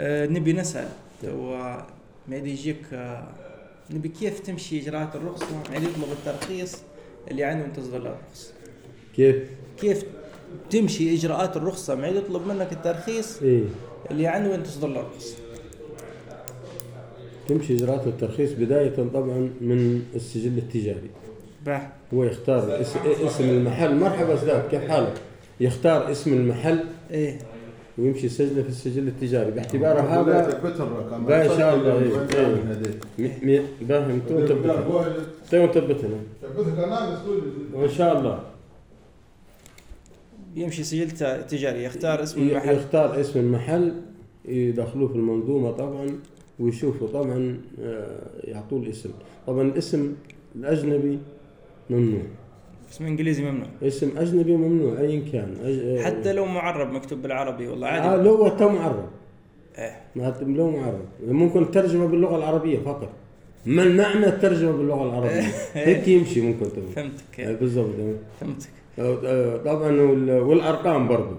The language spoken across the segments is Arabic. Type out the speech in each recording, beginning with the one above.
نبي نسأل ما يجيك نبي كيف تمشي إجراءات الرخصة ما يطلب الترخيص اللي عنده تصدر الرخصة. كيف تمشي إجراءات الرخصة ما يطلب منك الترخيص اللي عنده تصدر الرخصة. تمشي إجراءات الترخيص بداية طبعا من السجل التجاري. هو يختار اسم المحل. مرحبا أستاذ كيف حالك؟ يختار اسم المحل ويمشي يسجله في السجل التجاري باعتباره هذا بقى إن شاء الله باهم تثبتنا وإن شاء الله يمشي سجل تجاري يختار اسم المحل. يختار اسم المحل يدخلوه في المنظومة طبعا ويشوفوا طبعا يعطوه الاسم. طبعا الاسم الأجنبي ممنوع. اسم إنجليزي ممنوع. اسم أجنبي ممنوع أي كان. حتى لو معرب مكتوب بالعربي والله عادي. لو هو معرب. لو معرب ممكن ترجمة باللغة العربية فقط. ما المعنى الترجمة باللغة العربية؟ هيك يمشي ممكن تقول. فهمتك. بالضبط. فهمتك. طبعا والأرقام برضو.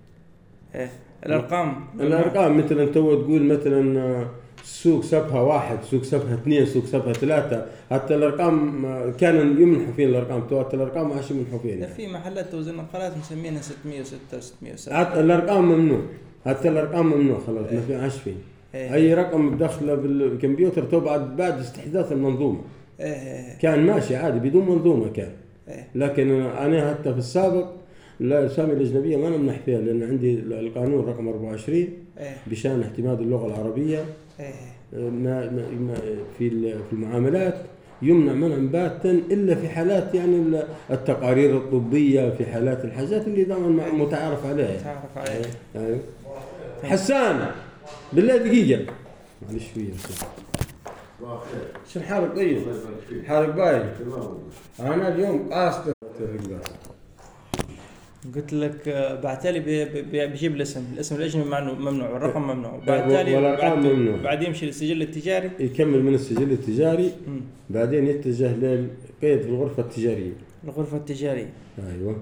الأرقام مثلا تقول مثلا سوق سبها 1 سوق سبها 2 سوق سبها 3 حتى الأرقام كانوا يمنحوا فين الأرقام توات الأرقام ما عاش يمنحوا فين. في محلات توزيع نقالات مسمينها 606 و607. حتى الأرقام ممنوع. حتى الأرقام ممنوع خلاص ما في عاش فين. أي رقم بدخله بالكمبيوتر تو بعد استحداث المنظومة. كان ماشي عادي بدون منظومة كان. لكن أنا حتى في السابق الأسامي الأجنبية ما نمنح فيها لأن عندي القانون رقم 24 بشأن اعتماد اللغة العربية في المعاملات يمنع منعا باتا إلا في حالات يعني التقارير الطبية في حالات الحاجات اللي دائما متعارف عليها. يعني حسان بالله دقيقة معلش شوية شو حالك؟ طيب حالك باين. أنا اليوم قاصد قلت لك بعتالي بيجيب الاسم الأجنبي ممنوع والرقم ممنوع. والأرقام ممنوع. بعد يمشي للسجل التجاري يكمل من السجل التجاري بعدين يتجه للقيد في الغرفة التجارية. الغرفة التجارية أيوة.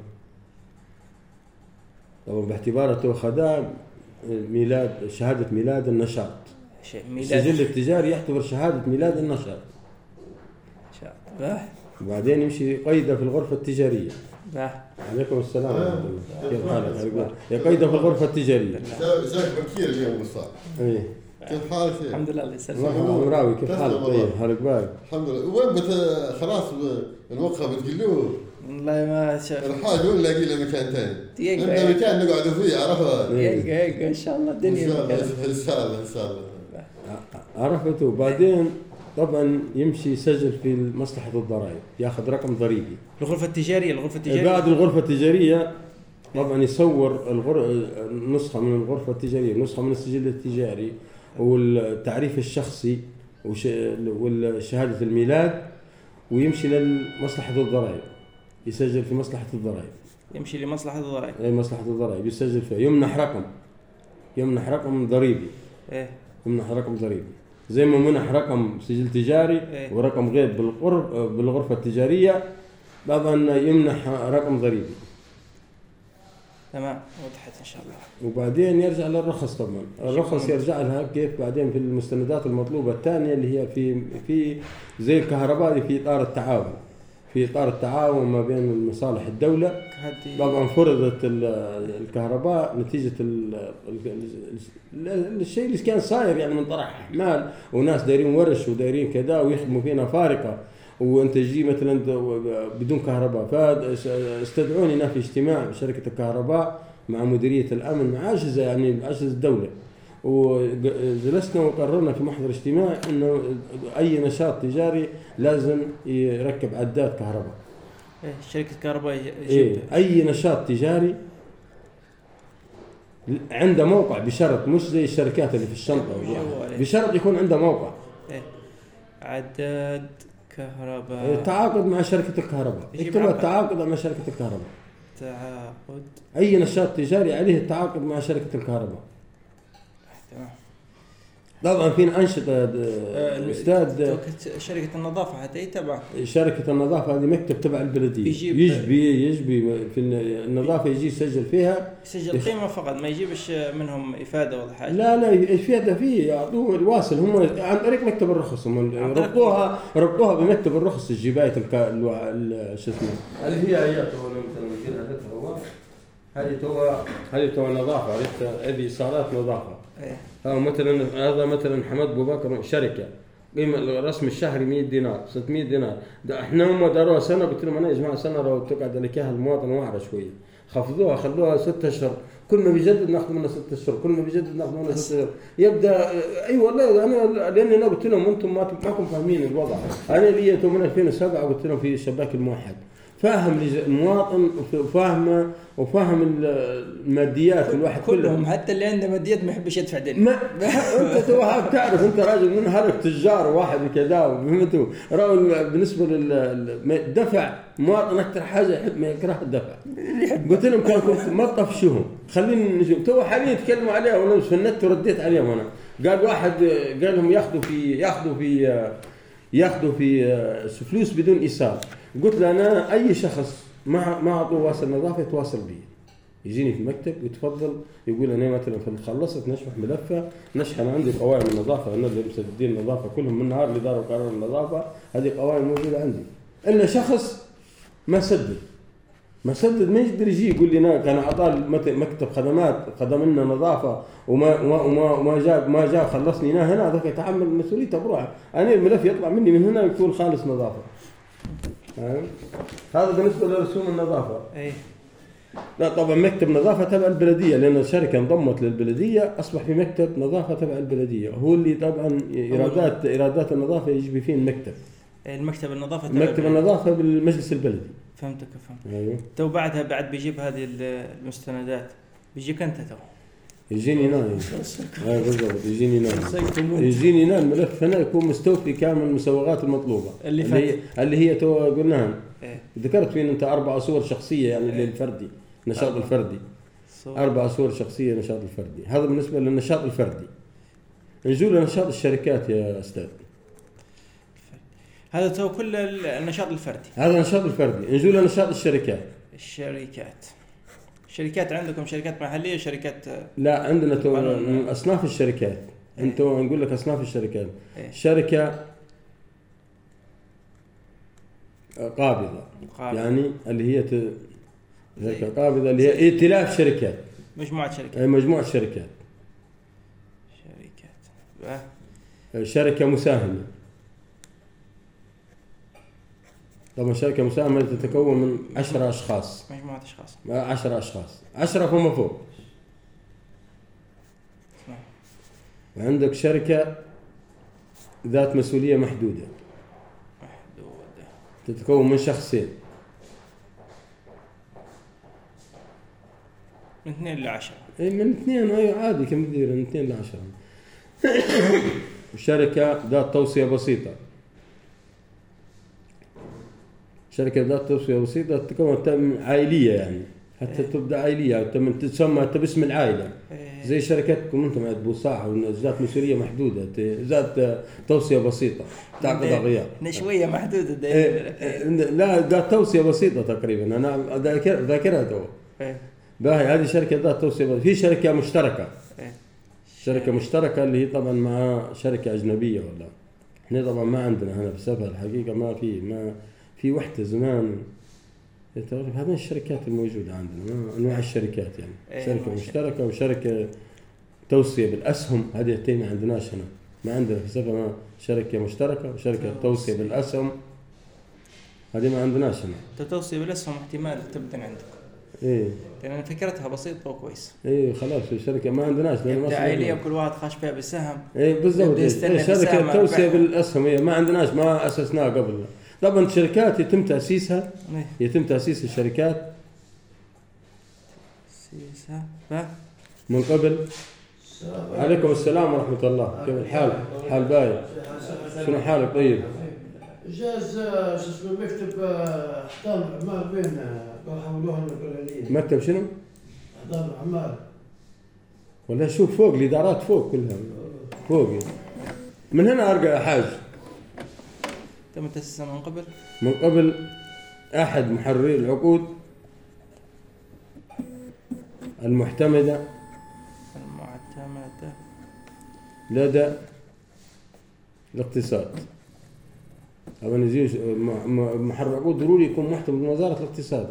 طبعا باعتباره خدام شهادة ميلاد النشاط. السجل التجاري يعتبر شهادة ميلاد النشاط. وبعدين يمشي قيده في الغرفة التجارية. عليكم السلام. كيف حالك؟ قيده في الغرفة التجارية. ازيك بكير اليوم مصطفى؟ كيف حالك؟ الحمد لله الله يسلمك. مراوي كيف حالك؟ طيب حالك باي؟ الحمد لله. وين خلاص الوقفة بتقلوه؟ والله ما شاف الحاج ولا لاقي له مكان ثاني. عندنا مكان نقعد فيه عرفت؟ هيك ان شاء الله الدنيا ان شاء الله. عرفت. وبعدين طبعا يمشي يسجل في مصلحة الضرائب ياخذ رقم ضريبي. الغرفة التجارية بعد الغرفة التجارية طبعا يصور نسخة من الغرفة التجارية نسخة من السجل التجاري والتعريف الشخصي والشهادة الميلاد ويمشي لمصلحة الضرائب يسجل في مصلحة الضرائب. يمشي لمصلحة الضرائب. أي مصلحة الضرائب يسجل فيها يمنح رقم ضريبي. يمنح رقم ضريبي زي ما منح رقم سجل تجاري ورقم غير بالغرفة التجارية طبعا يمنح رقم ضريبي. تمام وضحت إن شاء الله. وبعدين يرجع للرخص. طبعا الرخص يرجع لها كيف بعدين في المستندات المطلوبة الثانية اللي هي في زي الكهرباء في إطار التعاون ما بين المصالح الدولة. طبعا فرضت الكهرباء نتيجة الشيء اللي كان صاير يعني من طرح أحمال وناس دايرين ورش ودايرين كذا ويخدموا فينا فارقة وانت تجي مثلا بدون كهرباء. فاستدعوني هنا في اجتماع بشركة الكهرباء مع مديرية الأمن مع أجهزة يعني أجهزة الدولة وجلسنا وقررنا في محضر اجتماع إنه أي نشاط تجاري لازم يركب عداد كهرباء. شركة كهرباء أي نشاط تجاري عنده موقع بشرط مش زي الشركات اللي في الشنطة بشرط يكون عنده موقع. عداد كهرباء تعاقد مع شركة الكهرباء. اكتب التعاقد مع شركة الكهرباء. تعاقد أي نشاط تجاري عليه التعاقد مع شركة الكهرباء. تمام. طبعا في أنشطة أستاذ. شركة النظافة هذه تبع شركة النظافة هذه مكتب تبع البلدية، يجبي في النظافة يجي يسجل فيها، يسجل قيمة فقط، ما يجيبش منهم إفادة ولا حاجة. لا إفادة فيه، يعطوه الواصل هم عن طريق مكتب الرخص، هم ربطوها بمكتب الرخص الجباية شو اسمه هذه هي هذه تو نظافة، هذه صالات نظافة. مثلا هذا مثلا حمد أبو بكر شركة قيمة الرسم الشهري 100 دينار 600 دينار، احنا هم داروها سنة، قلت لهم انا يا جماعة سنة لو تقعد لك اياها المواطن واعرة شوية، خفضوها خلوها 6 أشهر، كل ما بيجدد ناخذ منه 6 أشهر، كل ما بيجدد ناخذ منه 6 أشهر، يبدا اي والله انا لاني انا قلت لهم انتم ما كنتم فاهمين الوضع، انا اللي جيت من 2007 قلت لهم في شباك الموحد، فاهم المواطن وفاهم الماديات الواحد كلهم حتى اللي عنده ماديات ما يحبش يدفع دين. انت تعرف انت راجل من هذا تجار واحد كذا فهمتوا، بالنسبه للدفع مواطن اكثر حاجه يحب ما يكره الدفع. قلت لهم كنت ما طفشوهم خلينا نجي تو حاليا يتكلموا عليها وانا في النت ورديت عليهم انا، قال واحد قال لهم ياخذوا في فلوس بدون ايصال، قلت له انا اي شخص ما اعطوه واصل نظافه يتواصل بي، يجيني في المكتب ويتفضل يقول انا مثلا خلصت نشرح ملفه نشحن عندي قوائم النظافه، انا اللي مسددين النظافه كلهم من النهار اللي داروا قرار النظافه هذه قوائم موجوده عندي، الا شخص ما سدد ما يقدر يجي يقول لي انا كان اعطاه مكتب خدمات خدم لنا نظافه وما جاء خلصني هنا هذاك يتحمل مسؤوليته بروحه، انا الملف يطلع مني من هنا يكون خالص نظافه. هذا بالنسبه لرسوم النظافه. لا طبعا مكتب نظافه تبع البلديه، لان الشركه انضمت للبلديه اصبح في مكتب نظافه تبع البلديه، هو اللي طبعا ايرادات النظافه يجي فيه المكتب النظافه تبع مكتب النظافه بالمجلس البلدي. فهمت. أيوه. تو بعد بيجيب هذه المستندات بيجيك انت تو يجيني نايم. بالضبط يجيني نايم الملف هنا يكون مستوفي كامل المسوغات المطلوبة اللي هي تو قلناها. ذكرت فين انت 4 صور شخصية يعني للفردي نشاط الفردي 4 صور شخصية نشاط الفردي، هذا بالنسبة للنشاط الفردي. نجول لنشاط الشركات يا أستاذ، هذا تو كل النشاط الفردي، هذا نشاط الفردي. نجول لنشاط الشركات عندكم شركات محلية شركات؟ لا عندنا تو أصناف الشركات. انتوا نقول لك أصناف الشركات. شركة قابضة يعني اللي هي قابضة اللي هي ائتلاف شركات، مجموعة شركات. شركة مساهمة، طبعا شركة مساهمة تتكون من 10 أشخاص، مجموعة أشخاص، 10 أشخاص، 10 فما فوق. وعندك شركة ذات مسؤولية محدودة تتكون من شخصين، من 2 ل 10. من 2 أي عادي كم كثير من 2 ل 10. شركة ذات توصية بسيطة، شركة ذات توصية بسيطة تتكون عائلية يعني حتى تبدأ عائلية تسمى باسم العائلة، زي شركتكم انتم عند بوصاح ذات مسؤولية محدودة ذات توصية بسيطة تعقد غياب نشوية محدودة لا ذات توصية بسيطة تقريبا أنا ذاكرها تو. باهي هذه شركة ذات توصية بسيطة. في شركة مشتركة، شركة مشتركة اللي هي طبعا مع شركة أجنبية، ولا احنا طبعا ما عندنا هنا في سفر الحقيقة ما في وحدة زمان هذه الشركات الموجودة عندنا أنواع الشركات يعني شركة مشتركة وشركة توصية بالأسهم، هذه التين ما عندناش هنا، ما عندنا في سفر شركة مشتركة وشركة توصية بالأسهم، هذه ما عندناش هنا. توصية بالأسهم احتمال تبدأ عندك لأن فكرتها بسيطة وكويس. خلاص الشركة ما عندناش لأن عائلية وكل واحد خاش فيها بالسهم. بالضبط شركة توصية بالأسهم ما عندناش ما أسسناها قبل. طبعا الشركات يتم تأسيس الشركات من قبل. عليكم السلام ورحمة الله، كيف الحال؟ حال باي، شنو حالك؟ طيب جاز اسمه مكتب احضان العمال بين حولوها البلدية. مكتب شنو؟ احضان العمال ولا شوف فوق الإدارات فوق كلها فوق من هنا أرجع حاج تم تأسيسها من قبل أحد محرري العقود المعتمدة لدى الاقتصاد. طبعا يجيش محرر عقود ضروري يكون محتوى من وزارة الاقتصاد.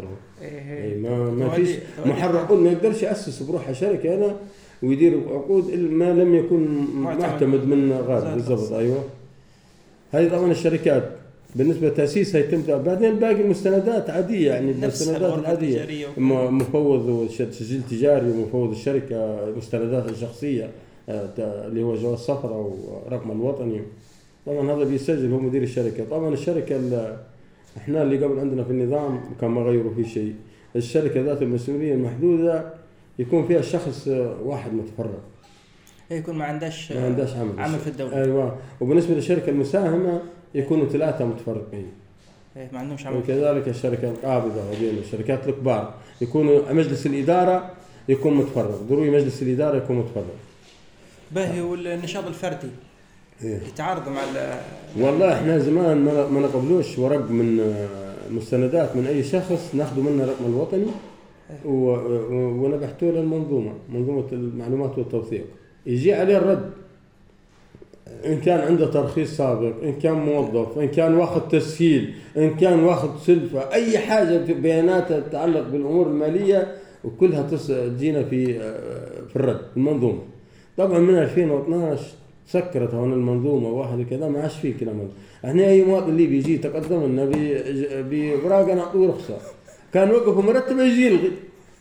ما فيش محرر عقود ما يقدرش يأسس بروحه شركة هنا ويدير عقود ما لم يكن معتمد من غير. بالضبط. أيوة. هذه طبعا الشركات بالنسبة لتأسيسها يتم بعدين باقي المستندات عادية، يعني المستندات العادية، مفوض وسجل تجاري ومفوض الشركة، مستندات الشخصية اللي هو جواز سفر أو رقم الوطني. طبعا هذا بيسجل هو مدير الشركة. طبعا الشركة احنا اللي قبل عندنا في النظام كان ما غيروا فيه شيء. الشركة ذات المسؤولية المحدودة يكون فيها شخص واحد متفرغ، يكون ما عندهاش عمل في الدولة. أيوة. وبالنسبة للشركة المساهمة يكونوا 3 متفرقين، ما عندهمش عمل. وكذلك الشركة القابضة وغيره الشركات الكبار يكونوا مجلس الإدارة يكون متفرغ، ضروري مجلس الإدارة يكون متفرغ. باهي. والنشاط الفردي يتعارض مع والله احنا زمان ما نقبلوش ورق من مستندات من اي شخص ناخذ منه رقم الوطني ونبحثوا له منظومة المعلومات والتوثيق، يجي عليه الرد ان كان عنده ترخيص سابق، ان كان موظف، ان كان واخذ تسهيل، ان كان واخذ سلفة، اي حاجة بيانات تتعلق بالامور المالية وكلها تجينا في الرد المنظومة. طبعا من 2012 سكرت هون المنظومة واحد كذا ما عاش فيه كلام. احنا اي مواطن اللي بيجي تقدم لنا ببراقة نعطوه رخصة، كان وقفه مرتب يجي يلغي،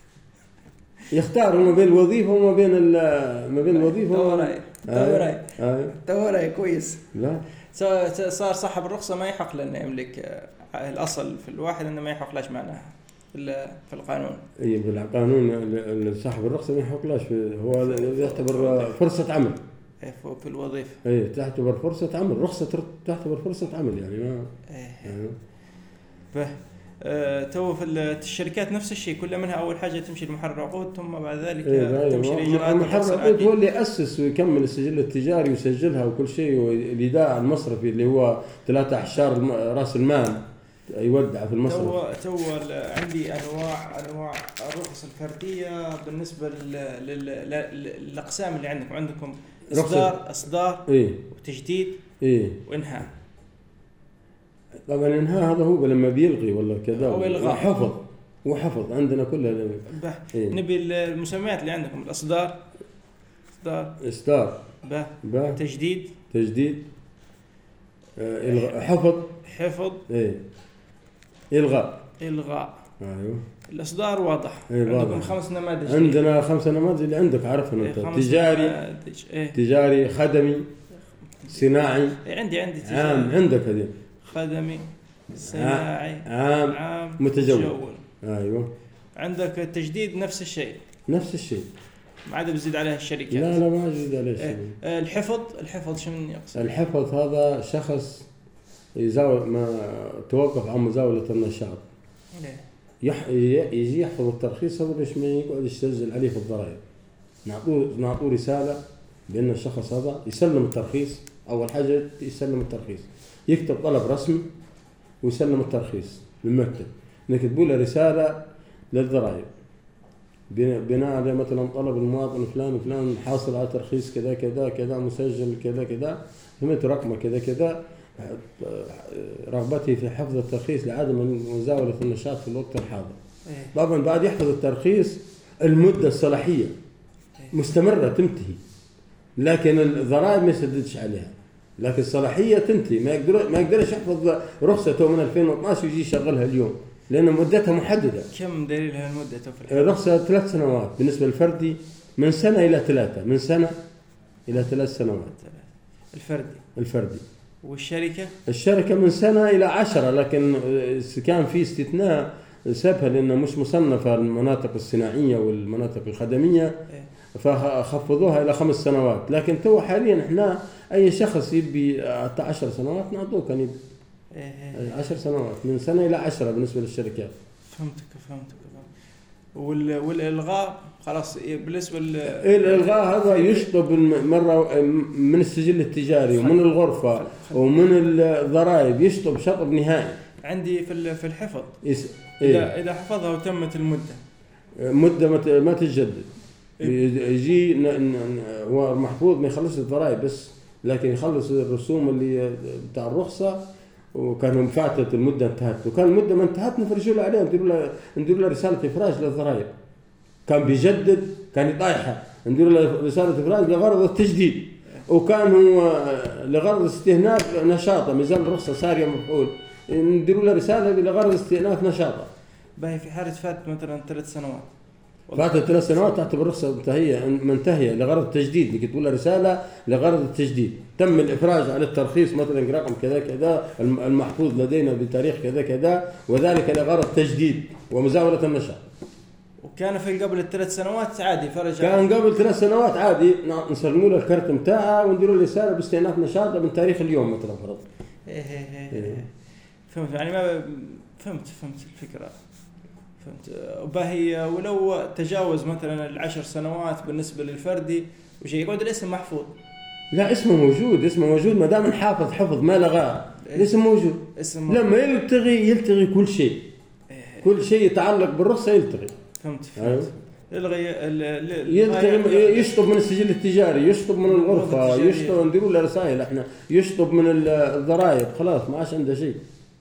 يختار ما بين الوظيفة وما بين الوظيفة. توراي كويس. لا صار صاحب الرخصة ما يحق له انه يملك الاصل في الواحد، انه ما يحق لاش معناها في القانون. اي بالقانون صاحب الرخصة ما يحق لاش، هو يعتبر فرصة عمل في الوظيفة. اي تعتبر فرصة عمل، رخصة تعتبر فرصة عمل يعني ما. تو في الشركات نفس الشيء، كل منها أول حاجة تمشي المحرر عقود، ثم بعد ذلك تمشي الإجراءات. المحرر عقود هو اللي يأسس ويكمل السجل التجاري ويسجلها وكل شيء، والإيداع المصرفي اللي هو 3 أعشار رأس المال يودع في المصرف. تو عندي أنواع الرخص الفردية بالنسبة للأقسام اللي عندكم إصدار وتجديد وإنهاء. طبعا إنهاء هذا هو لما بيلغي ولا كذا، وحفظ عندنا كلها. نبي المسميات اللي عندكم: الإصدار، إصدار، تجديد، حفظ، إلغاء. أيوه. الإصدار واضح. عندكم 5 نماذج. عندنا 5 نماذج اللي عندك عارفهم أنت. تجاري، خدمي، صناعي. عندي تجاري. عام عندك هذه. خدمي، صناعي، عام، متجول. أيوه. عندك التجديد نفس الشيء. ما عاد بزيد عليها الشركات. لا ما بزيد عليها الشيء. الحفظ شو يقصد؟ الحفظ هذا شخص يزاول ما توقف عن مزاولة النشاط. يجي يحفظ الترخيص هذا باش ما يقعد يسجل عليه في الضرائب. نعطوه رسالة بأن الشخص هذا يسلم الترخيص. أول حاجة يسلم الترخيص، يكتب طلب رسمي ويسلم الترخيص للمكتب، نكتبوا له رسالة للضرائب بناء على مثلا طلب المواطن فلان حاصل على ترخيص كذا كذا كذا، مسجل كذا كذا، سميت رقمه كذا كذا، رغبتي في حفظ الترخيص لعدم مزاولة النشاط في الوقت الحاضر. طبعا بعد يحفظ الترخيص المدة الصلاحية مستمرة تنتهي، لكن الضرائب ما يسددش عليها، لكن الصلاحية تنتهي. ما يقدرش يحفظ رخصته من 2012 ويجي يشغلها اليوم لأن مدتها محددة. كم دليلها المدة في الرخصة 3 سنوات بالنسبة للفردي، من سنة إلى 3، من سنة إلى 3 سنوات الفردي. والشركة من سنة إلى 10، لكن كان في استثناء سببها لأنها مش مصنفة المناطق الصناعية والمناطق الخدمية فخفضوها إلى 5 سنوات. لكن تو حاليا إحنا أي شخص يبي 10 سنوات نعطوه، كان يبي 10 سنوات من سنة إلى 10 بالنسبة للشركات. فهمتك. والإلغاء خلاص بالنسبة الإلغاء هذا يشطب مرة من السجل التجاري ومن الغرفة ومن الضرائب، يشطب شطب نهائي. عندي في الحفظ إذا حفظها وتمت مدة ما تتجدد، يجي هو محفوظ ما يخلص الضرائب بس، لكن يخلص الرسوم اللي بتاع الرخصة، وكان فاتت المدة انتهت، وكان المدة ما انتهت نفرجوا له عليها، ندير له رسالة إفراج للضرائب. كان بيجدد كان يطايحها، ندير له رسالة إفراج لغرض التجديد، وكان هو لغرض استئناف نشاطه، ميزان الرخصة سارية مفعول، ندير له رسالة لغرض استئناف نشاطه. باهي في حالة فات مثلا 3 سنوات، فاتت 3 سنوات تعتبر الرخصة منتهية لغرض التجديد، لكي تقول له رسالة لغرض التجديد، تم الإفراج عن الترخيص مثلا رقم كذا كذا المحفوظ لدينا بتاريخ كذا كذا، وذلك لغرض تجديد ومزاولة النشاط. وكان في قبل 3 سنوات عادي فرج، كان قبل 3 سنوات عادي نسلموا له الكرت متاعه ونديروا له رسالة باستئناف نشاطه من تاريخ اليوم مثلا فرض. فهمت يعني ما فهمت الفكرة. فهمت. باهي ولو تجاوز مثلا 10 سنوات بالنسبة للفردي وش يقعد الاسم محفوظ؟ لا اسمه موجود ما دام نحافظ حفظ ما لغاه، الاسم موجود. لما يلتغي كل شيء، كل شيء يتعلق بالرخصة يلتغي. فهمت. يلتغي، يشطب من السجل التجاري، يشطب من الغرفة، يشطب نديروا له رسائل احنا، يشطب من الضرائب، خلاص ما عادش عنده شيء.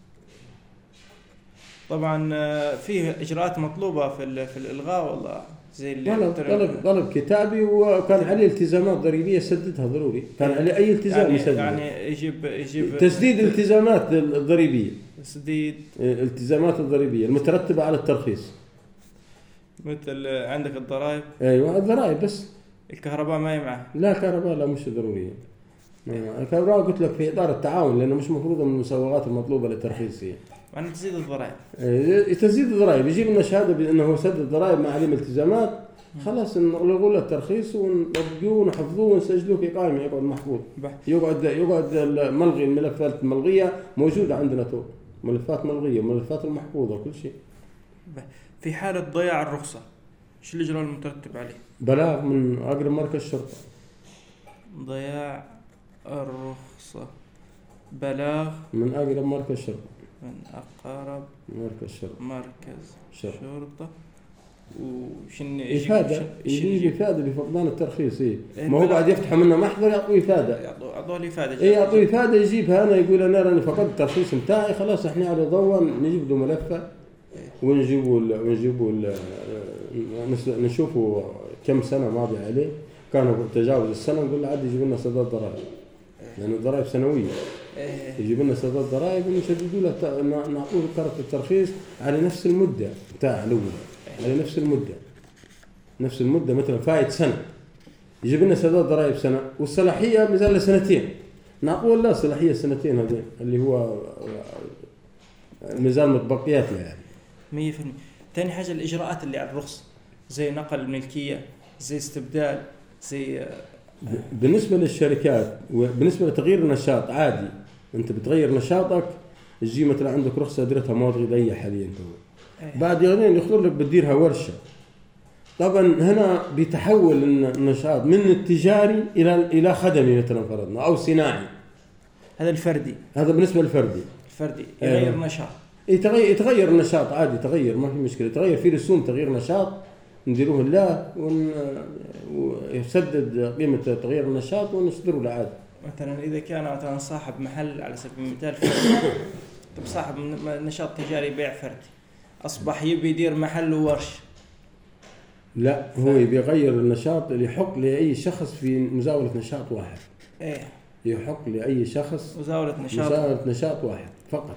طبعا فيه اجراءات مطلوبه في الالغاء والله زي اللي طلب كتابي، وكان عليه التزامات ضريبيه سددها ضروري، كان عليه اي التزام يسدد، يعني يجيب تسديد الالتزامات الضريبيه، تسديد الالتزامات الضريبيه المترتبه على الترخيص، مثل عندك الضرائب. ايوه الضرائب بس. الكهرباء ما هي معه؟ لا الكهرباء لا مش ضروريه. الكهرباء قلت لك في اطار التعاون، لانه مش مفروضه من المسوغات المطلوبه للترخيص. يعني تزيد الضرائب. تزيد الضرائب، يجيب لنا شهاده بانه هو سدد الضرائب مع عليه التزامات، خلاص نلغوا له الترخيص ونطبقوه ونحفظوه ونسجلوه في قائمه يقعد محفوظ. يقعد ملغي، الملفات الملغيه موجوده عندنا، تو ملفات ملغيه وملفات المحفوظه كل شيء. في حاله ضياع الرخصه ايش الاجراء المترتب عليه؟ بلاغ من اقرب مركز شرطه. ضياع الرخصه، بلاغ من اقرب مركز شرطه، من أقرب مركز شرطة. وشن إفادة، يجيب إفادة بفقدان الترخيص. ما هو بعد يفتحوا منه محضر يعطوه إفادة، يعطوه الإفادة. يعطوه إفادة، يجيبها أنا يقول أنا راني فقدت الترخيص متاعي، خلاص إحنا على ضوء نجيب له ملفه ونجيبوا نشوفوا كم سنة ماضي عليه، كانوا تجاوز السنة، نقول له عاد يجيب لنا سداد ضرائب، لأن الضرائب سنوية. يجيب لنا سداد ضرائب ونشددوا له، نعطوه كرت الترخيص على نفس المدة بتاع الأول، على نفس المدة مثلا فايت سنة، يجيب لنا سداد ضرائب سنة، والصلاحية مازال له 2 سنين، نعطوه له صلاحية 2 سنين، هذا اللي هو ميزان متبقيات يعني 100%. ثاني حاجة الإجراءات اللي على الرخصة زي نقل الملكية، زي استبدال، زي بالنسبة للشركات وبالنسبة لتغيير النشاط عادي، أنت بتغير نشاطك، تجي مثلا عندك رخصة درتها مواد غذائية حاليا بعد يومين يخطر لك بتديرها ورشة. طبعا هنا بيتحول النشاط من التجاري إلى خدمي مثلا فرضنا، أو صناعي. هذا الفردي، هذا بالنسبة للفردي. الفردي يغير نشاط، يتغير النشاط عادي، تغير ما في مشكلة، تغير في رسوم تغيير نشاط نديروه له ويسدد قيمة تغيير النشاط ونصدره له عادي. مثلا إذا كان مثلا صاحب محل على سبيل المثال طب صاحب نشاط تجاري يبيع فردي، أصبح يبي يدير محل وورش، لا هو بيغير النشاط اللي يحق لأي شخص في مزاولة نشاط واحد. يحق لأي شخص مزاولة نشاط واحد فقط،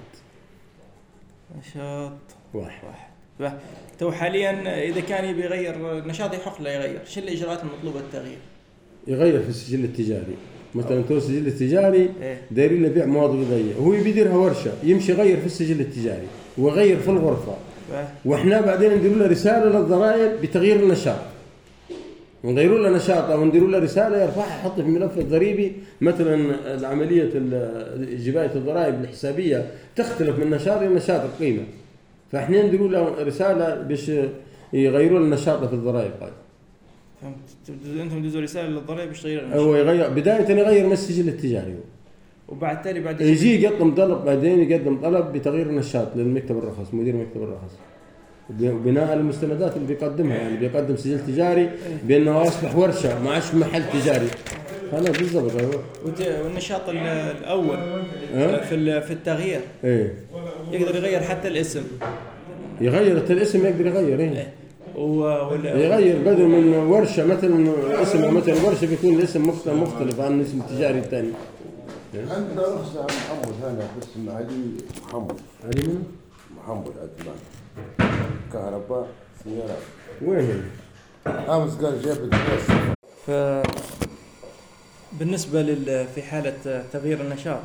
نشاط واحد. تو حاليا إذا كان يبي يغير نشاط يحق له يغير، شو الإجراءات المطلوبة التغيير؟ يغير في السجل التجاري، مثلا تو السجل التجاري دايرين لبيع مواد غذائية، هو يديرها ورشة، يمشي يغير في السجل التجاري ويغير في الغرفة، واحنا بعدين نديروا له رسالة للضرائب بتغيير النشاط، ونغيروا له نشاطه ونديروا له رسالة يرفعها يحط في ملف الضريبي. مثلا عملية جباية الضرائب الحسابية تختلف من نشاط إلى نشاط القيمة، فاحنا نديروا له رسالة باش يغيروا النشاط في الضرائب قاعد. فهمت. انتم تدزوا رساله للضرائب باش تغير النشاط. هو يغير بدايه يغير من السجل التجاري، وبعد تالي بعد يجي يقدم طلب، بعدين يقدم طلب بتغيير النشاط للمكتب الرخص، مدير مكتب الرخص، وبناء على المستندات اللي بيقدمها. يعني بيقدم سجل تجاري بانه اصبح ورشه ما عادش محل تجاري. هذا بالضبط. والنشاط الاول في التغيير يقدر يغير حتى الاسم، يغير الاسم، يقدر يغير يغير بدل من ورشه مثلا اسم مثلا ورشه بيكون الاسم مختلف عن الاسم التجاري الثاني. عندنا رخصة عن محمد هنا باسم علي محمد. علي من؟ محمد عدنان. كهرباء سيارات. وين؟ أمس قال جاب الدراسة. بالنسبة في حالة تغيير النشاط.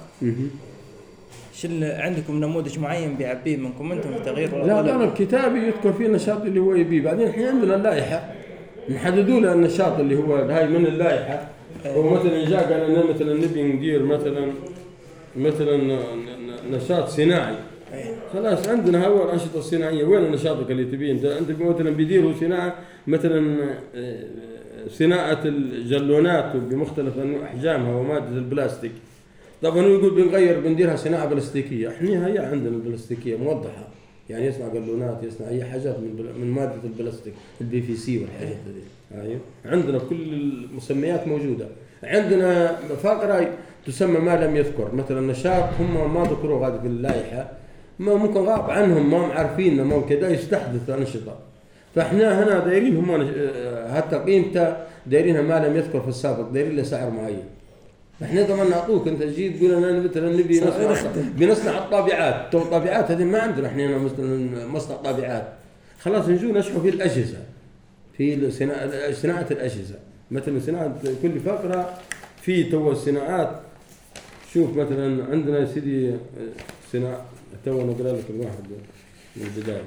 عندكم نموذج معين بيعبيه منكم انتم في تغيير؟ لا طلب كتابي يذكر فيه النشاط اللي هو يبيه. بعدين احنا عندنا اللائحة نحددوا له النشاط اللي هو هاي من اللائحة. هو مثلا جاء قال لنا مثلا نبي ندير مثلا نشاط صناعي. خلاص عندنا هو الأنشطة الصناعية. وين نشاطك اللي تبيه انت مثلا بيديروا صناعة مثلا صناعة الجلونات بمختلف أحجامها ومادة البلاستيك. طبعا هو يقول بنديرها صناعة بلاستيكية. احنا هي عندنا البلاستيكية موضحة، يعني يصنع جلونات، يصنع أي حاجات من مادة البلاستيك، الPVC والحاجات هذه. أيوة عندنا كل المسميات موجودة. عندنا فقرة تسمى ما لم يذكر، مثلا نشاط هم ما ذكروه هذا في اللائحة، ما ممكن غاب عنهم، ما عارفين، ما كذا يستحدث أنشطة. فاحنا هنا دايرين هم حتى قيمته دايرينها ما لم يذكر في السابق، دايرين له سعر معين. احنا طبعا نعطوك انت تجي تقول انا مثلا نبي بنصنع الطابعات. الطابعات هذه ما عندنا احنا مثلا مصنع طابعات. خلاص نجوا نشحوا في الاجهزه، في صناعه الاجهزه، مثلا صناعه كل فقره في تو الصناعات. شوف مثلا عندنا يا سيدي صناعه، تو نقرا لك الواحد من البدايه.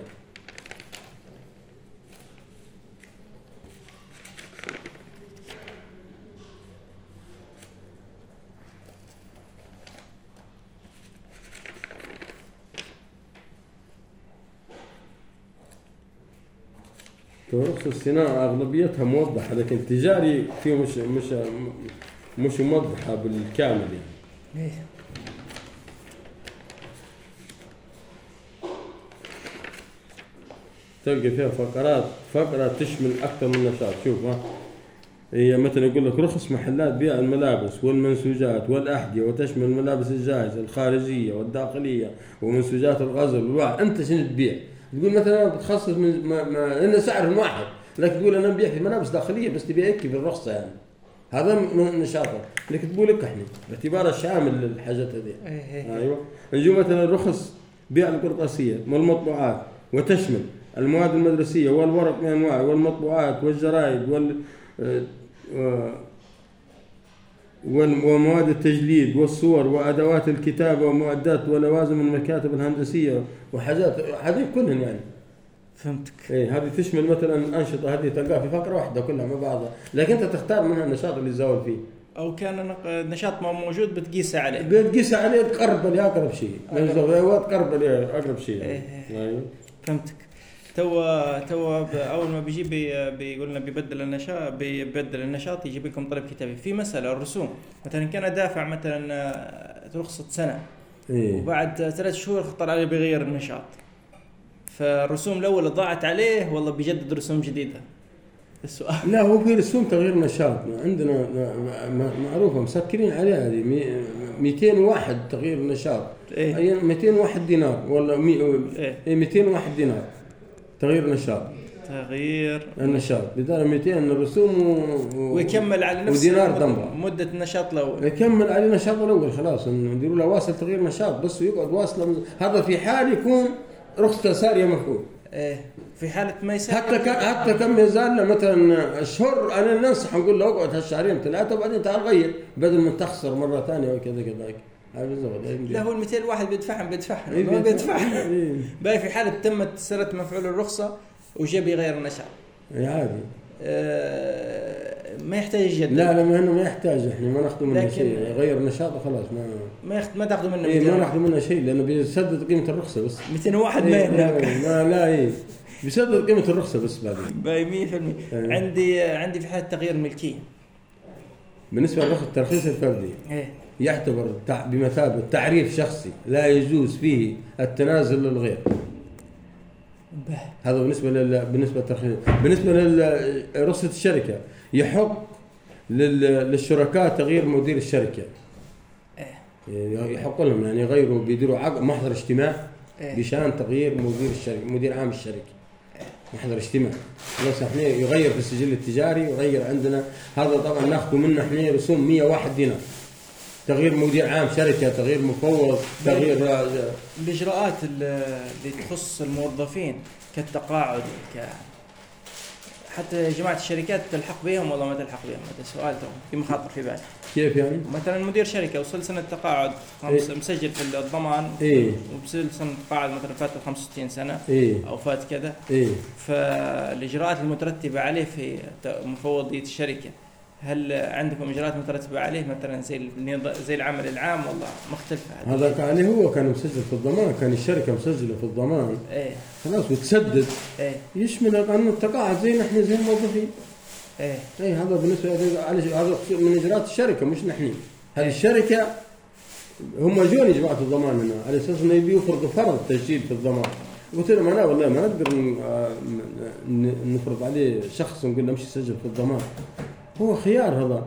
رخص الصناعة أغلبيتها موضحة، لكن التجاري فيه مش موضحة بالكامل يعني. تلقى فيها فقرات تشمل أكثر من نشاط. شوف هي مثلا يقول لك رخص محلات بيع الملابس والمنسوجات والأحذية، وتشمل الملابس الجاهزة الخارجية والداخلية ومنسوجات الغزل والوعي. أنت شنو تبيع؟ تقول مثلا بتخصص إنه سعر واحد، لكن تقول أنا ببيع في ملابس داخلية بس تبيع هيك في الرخصة يعني. هذا من نشاطك، لكن تقول لك إحنا باعتباره شامل للحاجات هذه. أيوة. نجوا مثلا رخص بيع القرطاسية والمطبوعات، وتشمل المواد المدرسية والورق من أنواع والمطبوعات والجرائد ومواد التجليد والصور وأدوات الكتابة ومعدات ولوازم المكاتب الهندسية وحاجات هذه كلهم يعني. فهمتك. هذه تشمل مثلا أنشطة هذه تلقاها في فقرة واحدة كلها مع بعضها، لكن أنت تختار منها النشاط اللي تزاول فيه. أو كان نشاط ما موجود بتقيسه عليه. تقرب لأقرب شيء. تقرب لأقرب شيء. فهمتك. تو اول ما بيجي بيقول لنا بيبدل النشاط يجيب لكم طلب كتابي. في مسألة الرسوم مثلا كان دافع مثلا رخصة سنة وبعد 3 شهور خطر عليه بيغير النشاط، فالرسوم الأول ضاعت عليه والله بيجدد رسوم جديدة. السؤال لا هو في رسوم تغيير نشاط عندنا معروفة مسكرين عليها هذه 201 تغيير النشاط. 201 دينار ولا 201 دينار تغيير النشاط بدال 200 الرسوم ويكمل على نفس مدة النشاط الأول. يكمل على النشاط الأول خلاص نديروا له واصل تغيير نشاط بس ويقعد واصل. هذا في حال يكون رخصة سارية مفعول. في حالة ما يصير حتى كم يزال مثلا الشهر أنا ننصح نقول له اقعد هالشهرين 3 وبعدين تعال غير بدل ما تخسر مرة ثانية وكذا كذا. لا هو 200 واحد بيدفعهم باقي في حالة تمت سنة مفعول الرخصة وجاب يغير النشاط عادي. ما يحتاج يجدد. لا ما يحتاج. احنا ما ناخذ منه شيء. يغير النشاط وخلاص ما تاخذوا منه. ما ناخذ منه شيء لانه بيسدد قيمة الرخصة بس. 201 ما لا بيسدد قيمة الرخصة بس بعدين باي 100%. عندي في حالة تغيير ملكية بالنسبة لرخصة الترخيص الفردي يعتبر بمثابة تعريف شخصي لا يجوز فيه التنازل للغير. هذا بالنسبة للترخيص. بالنسبة لرخصة الشركة يحق للشركاء تغيير مدير الشركة. يحق لهم يعني يغيروا بيديروا محضر اجتماع بشان تغيير مدير الشركة، مدير عام الشركة. محضر اجتماع خلاص احنا يغير في السجل التجاري ويغير عندنا. هذا طبعا ناخذ منه احنا رسوم 101 دينار. تغيير مدير عام شركة، تغيير مفوض، تغيير الإجراءات اللي تخص الموظفين كالتقاعد حتى جماعة الشركات تلحق بهم والله ما تلحق بهم. هذا سؤال في مخاطر في بالي. كيف يعني؟ مثلا مدير شركة وصل سنة تقاعد مسجل في الضمان وبصير سنة تقاعد مثلا فات 65 سنة أو فات كذا فالإجراءات المترتبة عليه في مفوضية الشركة هل عندكم إجراءات مترتبة عليه مثلا زي العمل العام؟ والله مختلفة. هذا يعني هو كان مسجل في الضمان، كان الشركة مسجلة في الضمان خلاص وتسدد يشمل قانون التقاعد زي نحن زي الموظفين. هذا بالنسبة هذا من إجراءات الشركة مش نحن. هذه الشركة هم جوني جماعة الضمان هنا على أساس إنه يبي يفرضوا فرض تسجيل في الضمان. قلت لهم أنا والله ما نقدر نفرض عليه شخص ونقول له مش يسجل في الضمان. هو خيار هذا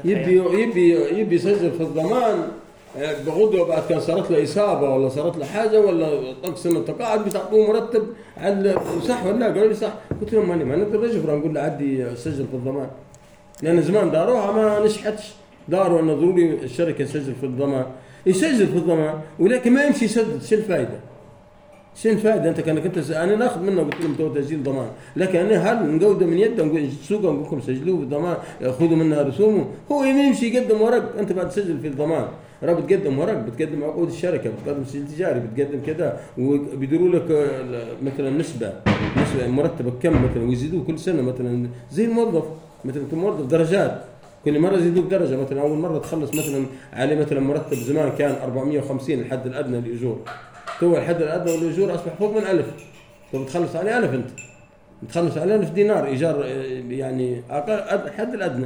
يبي يسجل في الضمان بغضه بعد كان صارت له إصابة ولا صارت له حاجة ولا طق سنة تقاعد بتعطوه مرتب على صح ولا قالوا لي صح. قلت لهم ما نقدر نجبره نقول له عدي سجل في الضمان لأن زمان داروها ما نشحتش داروا إنه ضروري الشركة تسجل في الضمان. يسجل في الضمان ولكن ما يمشي يسدد. شو الفائدة؟ شو الفائدة أنت كأنك أنت أنا ناخذ منه قلت لهم تو تسجيل ضمان لكن أنا هل نقوده من يده نقول سوقه نقول لكم سجلوه بالضمان خذوا منها رسومه. هو يمشي يقدم ورق أنت بعد تسجل في الضمان بتقدم ورق بتقدم عقود الشركة بتقدم سجل تجاري بتقدم كذا وبيديروا لك مثلا نسبة مرتبة كم مثلا ويزيدوه كل سنة مثلا زي الموظف مثلا كموظف درجات كل مرة يزيدوك درجة. مثلا أول مرة تخلص مثلا عليه مثلا مرتب زمان كان 450 الحد الأدنى للأجور تو الحد الأدنى والأجور أصبح فوق من 1000. تو بتخلص عليه 1000 أنت بتخلص عليه 1000 دينار إيجار يعني أقل الحد الأدنى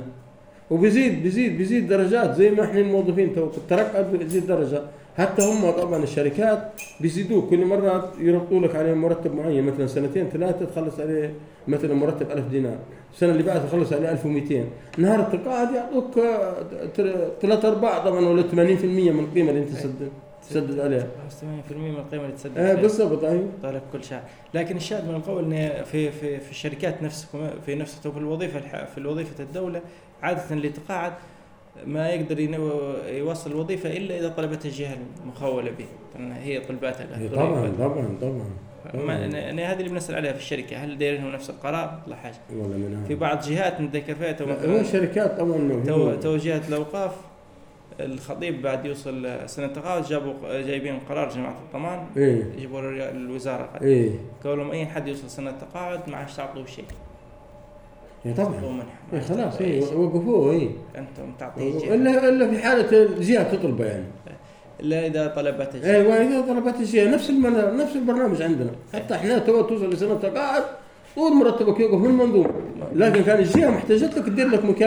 وبيزيد درجات زي ما احنا الموظفين تو الترقى بيزيد درجة. حتى هم طبعا الشركات بيزيدوك كل مرة يربطوا لك عليه مرتب معين مثلا سنتين ثلاثة تخلص عليه مثلا مرتب 1000 دينار السنة اللي بعدها تخلص عليه 1200. نهار التقاعد يعطوك 3/4 طبعا ولا 80% من القيمة اللي انت تسدد عليها 80% من القيمة اللي تسدد عليها بالضبط. أيوة طالب كل شهر. لكن الشاهد من القول إن في الشركات نفسكم في نفسه في الوظيفة الدولة عادة اللي تقاعد ما يقدر يوصل الوظيفة إلا إذا طلبتها الجهة المخولة به هي طلباتها. طبعا هذه اللي بنسأل عليها في الشركة هل دايرين نفس القرار لا حاجة في بعض جهات نتذكر فيها هو الشركات طبعا توجيهات الأوقاف الخطيب بعد يوصل سنة تقاعد جايبين قرار جماعة الضمان يجيبوا الوزارة قالوا أي حد يوصل سنة تقاعد ما عادش تعطوه شيء. طبعا خلاص وقفوه أنتم تعطيه إلا في حالة الجهة تطلبه يعني إلا إذا طلبت الجهة إذا طلبت الجهة نفس البرنامج عندنا حتى إحنا توصل لسنة تقاعد طول مرتبك يوقف من المنظوم. لكن كان الجهة محتاجت لك تدير لك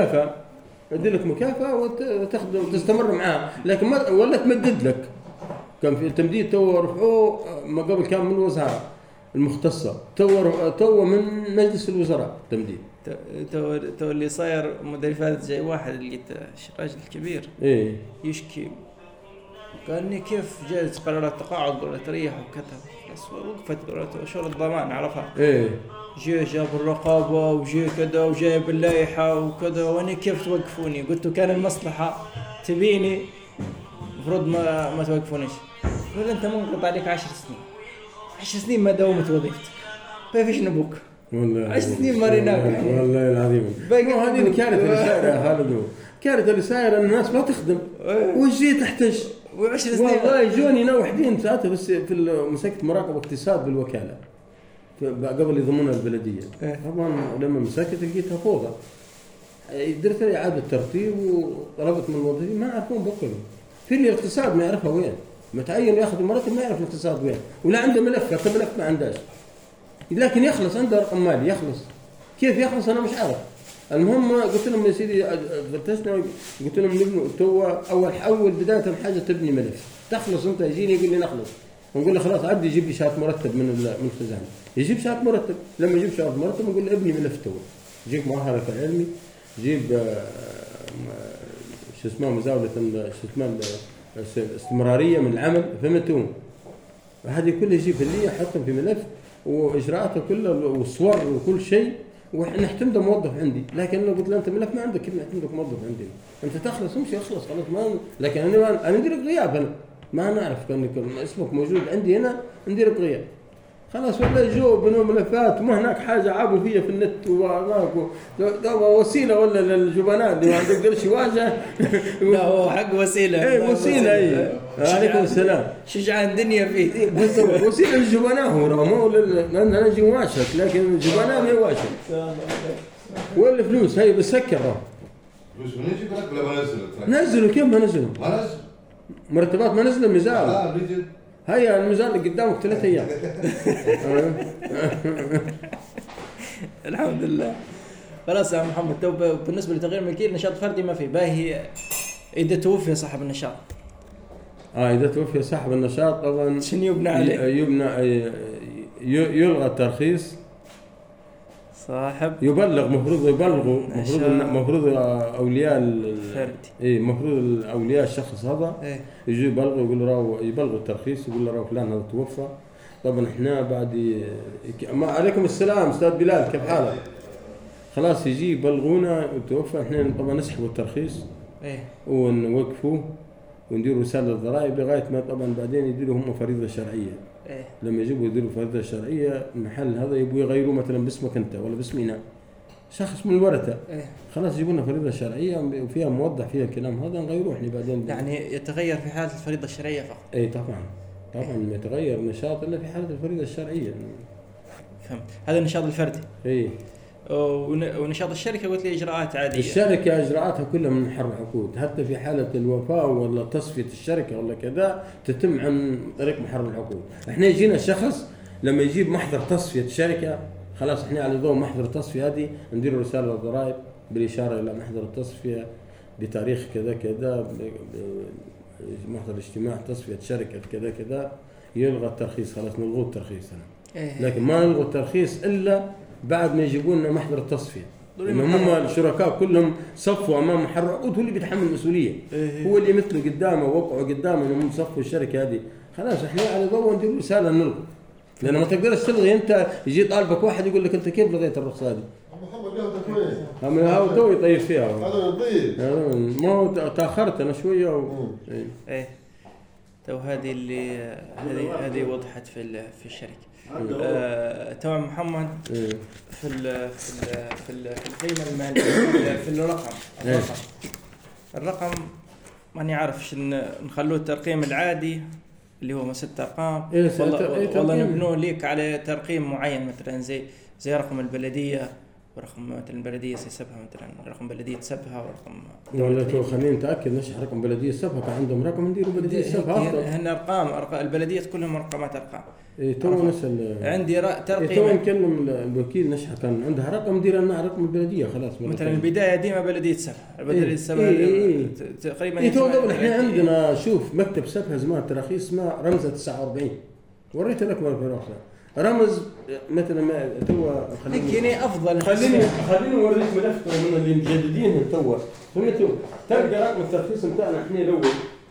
مكافأة وتخدم وتستمر معها لكن ولا تمدد لك. كان في التمديد تو رفعوه ما قبل كان من الوزارة المختصة تو من مجلس الوزراء تمديد. تو اللي صاير مدري فات جاي واحد لقيت راجل كبير يشكي قالني كيف جاءت قرارات تقاعد ولا تريح وكذا بس وقفت شغل الضمان عرفها جاب الرقابة وجاء كذا وجايب اللائحة وكذا وأنا كيف توقفوني؟ قلت كان المصلحة تبيني مفروض ما توقفونيش. قال أنت منقطع عليك 10 سنين ما داومت وظيفتك فيش نبوك والله 10 سنين مريناك والله العظيم. هذه الكارثة اللي صايرة يا خالد كارثة اللي صايرة الناس ما تخدم وجي تحتاج و10 سنين والله جوني وحدين ساعتها بس في مسكت مراقبة اقتصاد بالوكالة قبل يضمونها البلدية طبعا لما مسكت لقيتها فوضى درت لي إعادة ترتيب وطلبت من الموظفين ما يعرفون بكرة في اللي الاقتصاد ما يعرفها وين متعين ياخذ المرتب ما يعرف الاقتصاد وين ولا عنده ملف حتى ملف ما عندهاش لكن يخلص عنده رقم مالي يخلص. كيف يخلص أنا مش عارف. المهم قلت لهم يا سيدي فتشنا قلت لهم نبنوا أول بداية حاجة تبني ملف تخلص أنت. يجيني يقول لي نخلص ونقول له خلاص عبد يجيب لي شهادة مرتب من الخزانة. يجيب شهادة مرتب. لما يجيب شهادة مرتب نقول له ابني ملف تو. يجيك مؤهلك العلمي جيب شو اسمه مزاولة شو اسمه استمرارية من العمل فهمتون. هذه كلها يجيب اللي يحطهم في ملف وإجراءاته كلها والصور وكل شيء ونحتمده موظف عندي. لكن لو قلت له أنت ملف ما عندك كيف نحتمدك موظف عندي أنت تخلص امشي أخلص خلاص ما. لكن أنا ندير غياب أنا ما نعرف كأنك اسمك موجود عندي هنا ندير غياب خلاص. ولا يجوا بنو ملفات وما هناك حاجة عابوا فيها في النت وسيلة ولا للجبناء اللي ما عندك قرش واجه. لا هو حق وسيلة. اي وسيلة اي. عليكم السلام. شجعان الدنيا فيه. بالضبط وسيلة للجبناء هو مو لأن أنا أجي واشك لكن الجبناء ما يواشك. ولا فلوس هي بسكر. فلوس من يجيب لك ولا ما نزلت؟ نزلوا كيف ما نزلوا؟ ما نزل. مرتبات ما نزل الميزان. لا بيجي. هيا الميزان اللي قدامك 3 أيام. الحمد لله. خلاص يا محمد. بالنسبة لتغيير ملكية النشاط الفردي ما في باهي إذا توفي صاحب النشاط. إذا توفي صاحب النشاط طبعا شنو يبنى عليه؟ يلغى الترخيص. صاحب يبلغ مفروض أولياء الفردي. مفروض أولياء الشخص هذا يجي يبلغوا يقول له يبلغوا الترخيص يقول له راهو فلان هذا توفى. طبعا احنا بعد عليكم السلام أستاذ بلال كيف حالك؟ خلاص يجي يبلغونا وتوفى احنا طبعا نسحبوا الترخيص ونوقفوه ونديروا رسالة للضرائب لغاية ما طبعا بعدين يديروا هم فريضة شرعية. لما يجيبوا يديروا فريضة شرعية المحل هذا يبغوا يغيروا مثلا باسمك انت ولا باسمنا شخص من الورثة. خلاص يجيبوا لنا فريضة شرعية وفيها موضح فيها الكلام هذا نغيروه احنا بعدين. يعني يتغير في حالة الفريضة الشرعية فقط. طبعا ما يتغير النشاط الا في حالة الفريضة الشرعية. فهمت. هذا النشاط الفردي. ونشاط الشركة قلت لي إجراءات عادية. الشركة إجراءاتها كلها من حرب عقود حتى في حالة الوفاة ولا تصفية الشركة ولا كذا تتم عن طريق محرر العقود. احنا يجينا الشخص لما يجيب محضر تصفية الشركة خلاص احنا على ضوء محضر التصفية هذه ندير رسالة للضرائب بالإشارة إلى محضر التصفية بتاريخ كذا كذا محضر اجتماع تصفية شركة كذا كذا يلغى الترخيص خلاص نلغوا الترخيص لكن ما نلغوا الترخيص إلا بعد ما يجيبون لنا محضر التصفية. هم الشركاء كلهم صفوا امام محرر عقود هو اللي بيتحمل المسؤوليه. هو اللي مثله قدامه وقعوا قدامه انهم صفوا الشركه هذه خلاص احنا على ضوء ندير رساله نلغي لان ما تقدرش تلغي. انت يجي طالبك واحد يقول لك انت كيف لغيت الرخصه هذه؟ محمد له تكوين اما هو تو يطير فيها هذا يطير ما هو تاخرت انا شويه تو هذه اللي هذه وضحت في الشركه. تمام محمد. في القيمة المالية في الرقم ماني عارف نخلوه الترقيم العادي اللي هو 6 أرقام والله نبنوه ليك على ترقيم معين مثلا زي رقم البلدية ورقم مثلا البلدية سبها مثلا رقم بلدية سبها ورقم ولا تو خلينا نتأكد نشرح رقم بلدية سبها كان عندهم رقم نديروا بلدية سبها هن أرقام البلدية كلهم رقمات أرقام. تو نسأل عندي ترقيم تو نكلم الوكيل نشحة كان عندها رقم ندير لنا رقم البلدية خلاص مثلا البداية ديما بلدية سبها بلدية سبها تقريبا تو احنا عندنا شوف مكتب سبها زمان تراخيص اسمها رمزة 49 وريت لك مرة أخرى رمز مثلا ما تو خليني افضل خليني اوريك ملف من اللي مجددين تو فهمتوا تلقى رقم الترخيص بتاعنا احنا الاول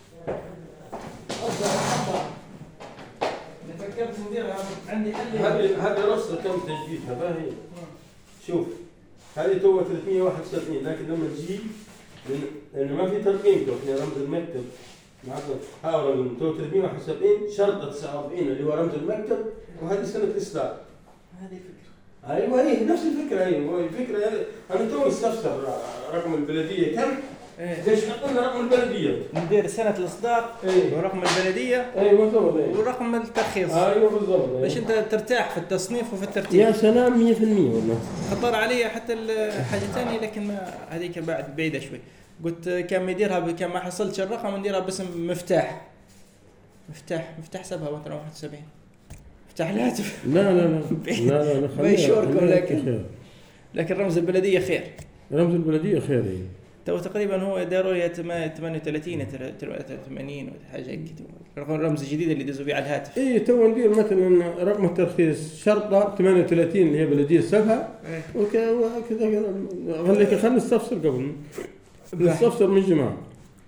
فكرت نديرها عندي هذه رصه كم تجديدها باهي شوف هذه تو 331 لكن لما تجي لانه ما في ترقيم احنا رمز المكتب حاول تو 371 شرطه 49 اللي هو رمز المكتب وهذه سنة الإصدار. هذه فكرة. أيوة هي نفس الفكرة أيوة الفكرة أنا تو استفسر رقم البلدية كم؟ ليش حطينا رقم البلدية؟ ندير سنة الإصدار ورقم البلدية. أيوة تو ورقم الترخيص. أيوة بالضبط. باش أنت ترتاح في التصنيف وفي الترتيب. يا سلام 100% والله. خطر علي حتى الحاجة الثانية لكن ما هذيك بعيدة شوي. قلت كم يديرها كم ما حصلتش الرقم نديرها باسم مفتاح سبها مثلا 71. افتح الهاتف. لا بيشوركم، لكن رمز البلدية خير. رمز البلدية خير. تو تقريبا هو داروا 38 80 حاجة كده، رمز جديد اللي دزوا بيه على الهاتف. ايه تو ندير مثلا رقم الترخيص شرطة 38 اللي هي بلدية سبها وكذا خليك نستفسر قبل نستفسر من جماعة.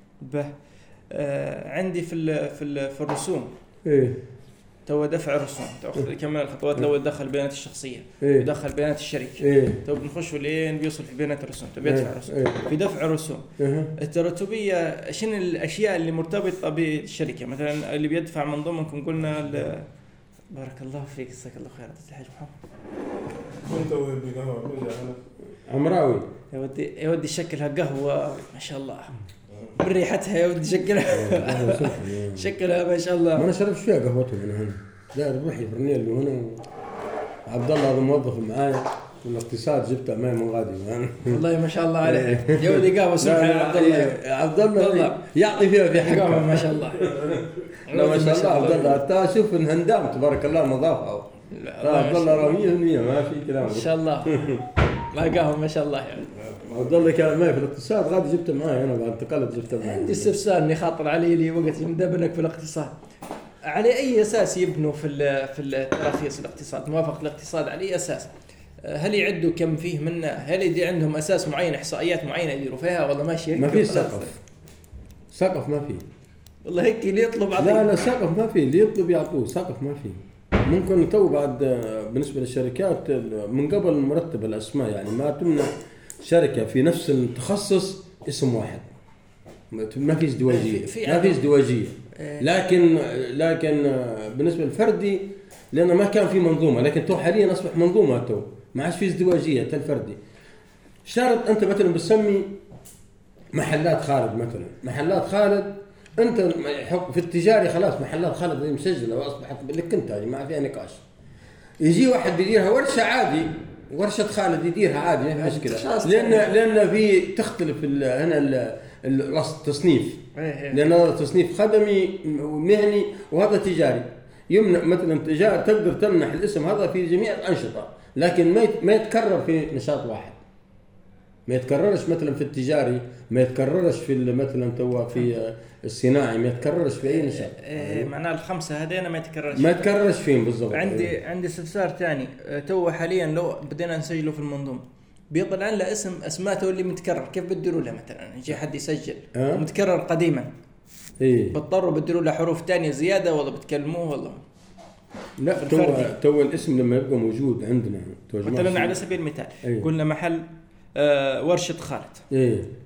عندي في الرسوم ايه تو دفع الرسوم، تاخذ كمان الخطوات. لو تدخل بيانات الشخصيه ودخل بيانات الشركه، تو بنخش لين بيوصل في بيانات الرسوم، تو بيدفع الرسوم. في دفع الرسوم التراتبيه، شنو الاشياء اللي مرتبطه بالشركه؟ مثلا اللي بيدفع من ضمنكم قلنا بارك الله فيك، جزاك الله خير الحاج محمد. انت بقهوه عمراوي يا ودي شكلها قهوه ما شاء الله بريحتها، يا ودي شكلها ما شاء الله. ما انا شربت فيها قهوتهم انا هنا داير روحي برنيل وهنا. عبد الله هذا موظف معايا في الاقتصاد، جبته معي من غادي والله ما شاء الله عليه. يا ودي قهوه سبحان الله. عبد الله يعطي فيها في حقه ما شاء الله. لا ما شاء الله عبد الله، حتى شوف انهندام تبارك الله نظافه. عبد الله 100% ما في كلام ان شاء الله. لا قهوه ما شاء الله يعني. عبد الله كان معي في الاقتصاد، غادي جبته معي انا بعد انتقلت جبته معي. عندي استفسار اني خاطر علي لي وقت مدبنك في الاقتصاد، على اي اساس يبنوا في التراخيص الاقتصاد، موافقه الاقتصاد على اي اساس؟ هل يعدوا كم فيه منه؟ هل يدي عندهم اساس معين، احصائيات معينه يديروا فيها، ولا ماشي هيك؟ ما في سقف ما في والله هيك اللي يطلب عطيه. لا سقف ما في، اللي يطلب يعطوه، سقف ما في. ممكن تو بعد بالنسبه للشركات من قبل مرتب الاسماء، يعني ما تمنع شركه في نفس التخصص اسم واحد، ما في ازدواجيه. لكن بالنسبه للفردي لانه ما كان في منظومه، لكن تو حاليا اصبح منظومه، تو ما عادش في ازدواجيه. الفردي شرط انت مثلا بتسمي محلات خالد، مثلا محلات خالد انت في التجاري خلاص محلات خالد هي مسجله واصبحت لك انت، يعني ما فيها نقاش. يجي واحد بيديرها ورشه عادي، ورشه خالد يديرها عادي ما في مشكله، لان في تختلف هنا التصنيف، لان هذا تصنيف خدمي ومهني وهذا تجاري. يمنع مثلا تجاري تقدر تمنح الاسم هذا في جميع الانشطه، لكن ما يتكرر في نشاط واحد، ما يتكررش مثلا في التجاري، ما يتكررش في مثلا تو في الصناعي، ما يتكررش في اي نشاط. معناه الخمسه هذين ما يتكررش فيهم بالضبط. عندي استفسار ثاني. تو حاليا لو بدينا نسجله في المنظومه بيطلع لنا اسماء اللي متكرر، كيف بتديروا له؟ مثلا يجي حد يسجل متكرر قديما، بتضطروا بتديروا له حروف ثانيه زياده، ولا بتكلموه ولا لا؟ تو الاسم لما يبقى موجود عندنا مثلا على سبيل المثال قلنا محل ورشة خالد،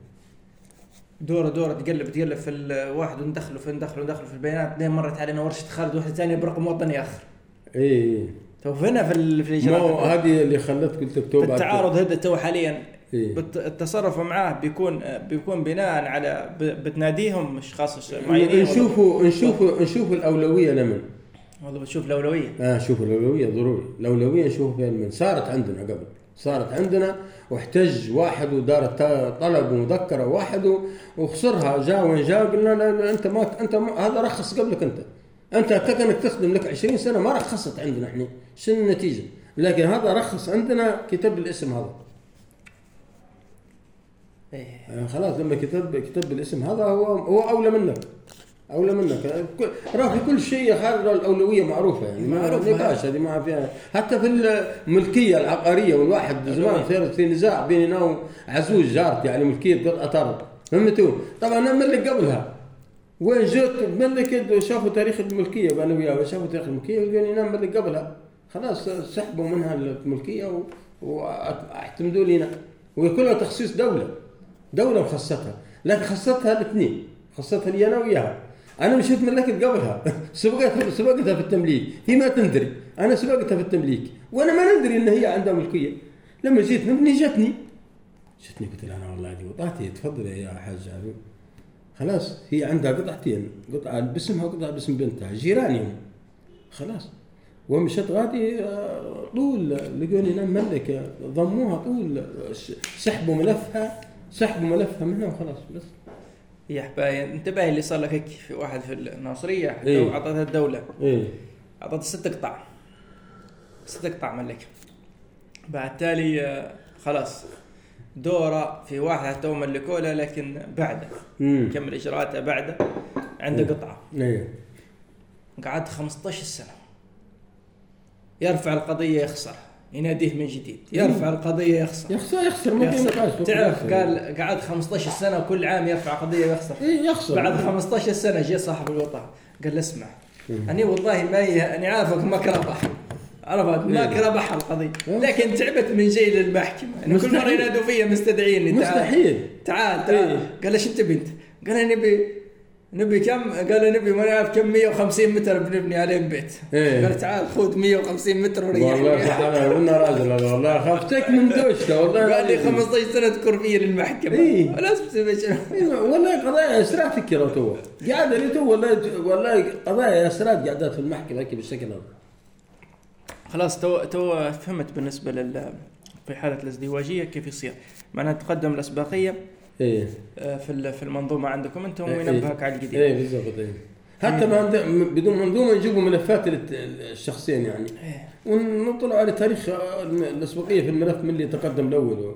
دورة تقلب في الواحد وندخله في البيانات، لين مرت علينا ورشة خالد واحدة ثانية برقم وطني آخر. تو هنا في الإجراءات هذه اللي خلت قلت لك تو التعارض هذا تو حاليا التصرف معاه بيكون بناء على بتناديهم مش خاصة معينين. نشوف الأولوية لمن والله بتشوف الأولوية. شوف الأولوية ضروري، الأولوية نشوف فيها من صارت عندنا قبل، صارت عندنا واحتج واحد ودار طلب ومذكرة واحد وخسرها، جاء وين جاء قلنا لا انت هذا رخص قبلك، انت كأنك تخدم لك 20 سنة ما رخصت عندنا احنا، شنو النتيجة؟ لكن هذا رخص عندنا، كتب الاسم هذا خلاص. لما كتب الاسم هذا هو أولى منك راه في كل شيء. هذا الأولوية معروفة، يعني ما نقاش، هذه ما فيها. حتى في الملكية العقارية، والواحد زمان صارت في نزاع بيننا وعزوز جارتي يعني ملكية قطعة أرض، فهمتوا؟ طبعا أنا ملك قبلها، وين جيت ملك شافوا تاريخ الملكية بأنا وياه، شافوا تاريخ الملكية ولقوني أنا ملك قبلها، خلاص سحبوا منها الملكية واعتمدوا لنا، وكلها تخصيص دولة مخصتها، لكن خصتها الاثنين، خصتها لي أنا وياها. أنا مشيت ملكت قبلها سبقتها في التمليك، هي ما تندري، أنا سبقتها في التمليك وأنا ما ندري إن هي عندها ملكية. لما جيت نبني جتني قلت لها أنا والله دي قطعتي، تفضل يا حاج عبيد. خلاص هي عندها قطعتين، قطعة باسمها وقطعة باسم بنتها جيرانهم، خلاص. ومشت غادي طول لقوني أنا ملكة، ضموها طول، سحبوا ملفها منها وخلاص. بس يا حبايب انتبه اللي صار لك هيك، في واحد في الناصرية عطتها الدولة، عطتها 6 قطع، ستقطع ملك. بعد تالي خلاص دوره في واحد تو ملكوا له، لكن بعده كمل اجراءاته بعده عنده قطعه. قعد 15 سنه يرفع القضيه يخسر، يناديه من جديد يرفع القضيه يخسر. تعرف قال قعد 15 سنه وكل عام يرفع قضيه ويخسر. بعد 15 سنه جاء صاحب القطعه قال له اسمع أنا والله ما أنا عارفك ما كربح، عرفت ما كربح القضية، لكن تعبت من جاي للمحكمة يعني كل مرة ينادوا فيا مستدعيني مستحيل تعال قال ليش أنت بنت؟ قال نبي كم؟ قال نبي ما نعرف كم 150 متر بنبني عليهم بيت. قال تعال خذ 150 متر وريحني. والله سبحان الله راجل والله خفتك من دوشته والله. قال لي 15 سنة تذكر فيه للمحكمة. لازم والله قضايا اسرات كثيرة تو قاعدة لي تو والله قضايا اسرات قاعدات في المحكمة هيك بالشكل هذا. خلاص تو فهمت بالنسبة في حالة الازدواجية كيف يصير معناها تقدم الأسباقية في المنظومة عندكم أنتم وينبهك على الجديد. بالضبط. حتى ما بدون منظومة نجيبوا ملفات الشخصين يعني ونطلع على تاريخ الأسبقية في الملف من اللي تقدم الأول.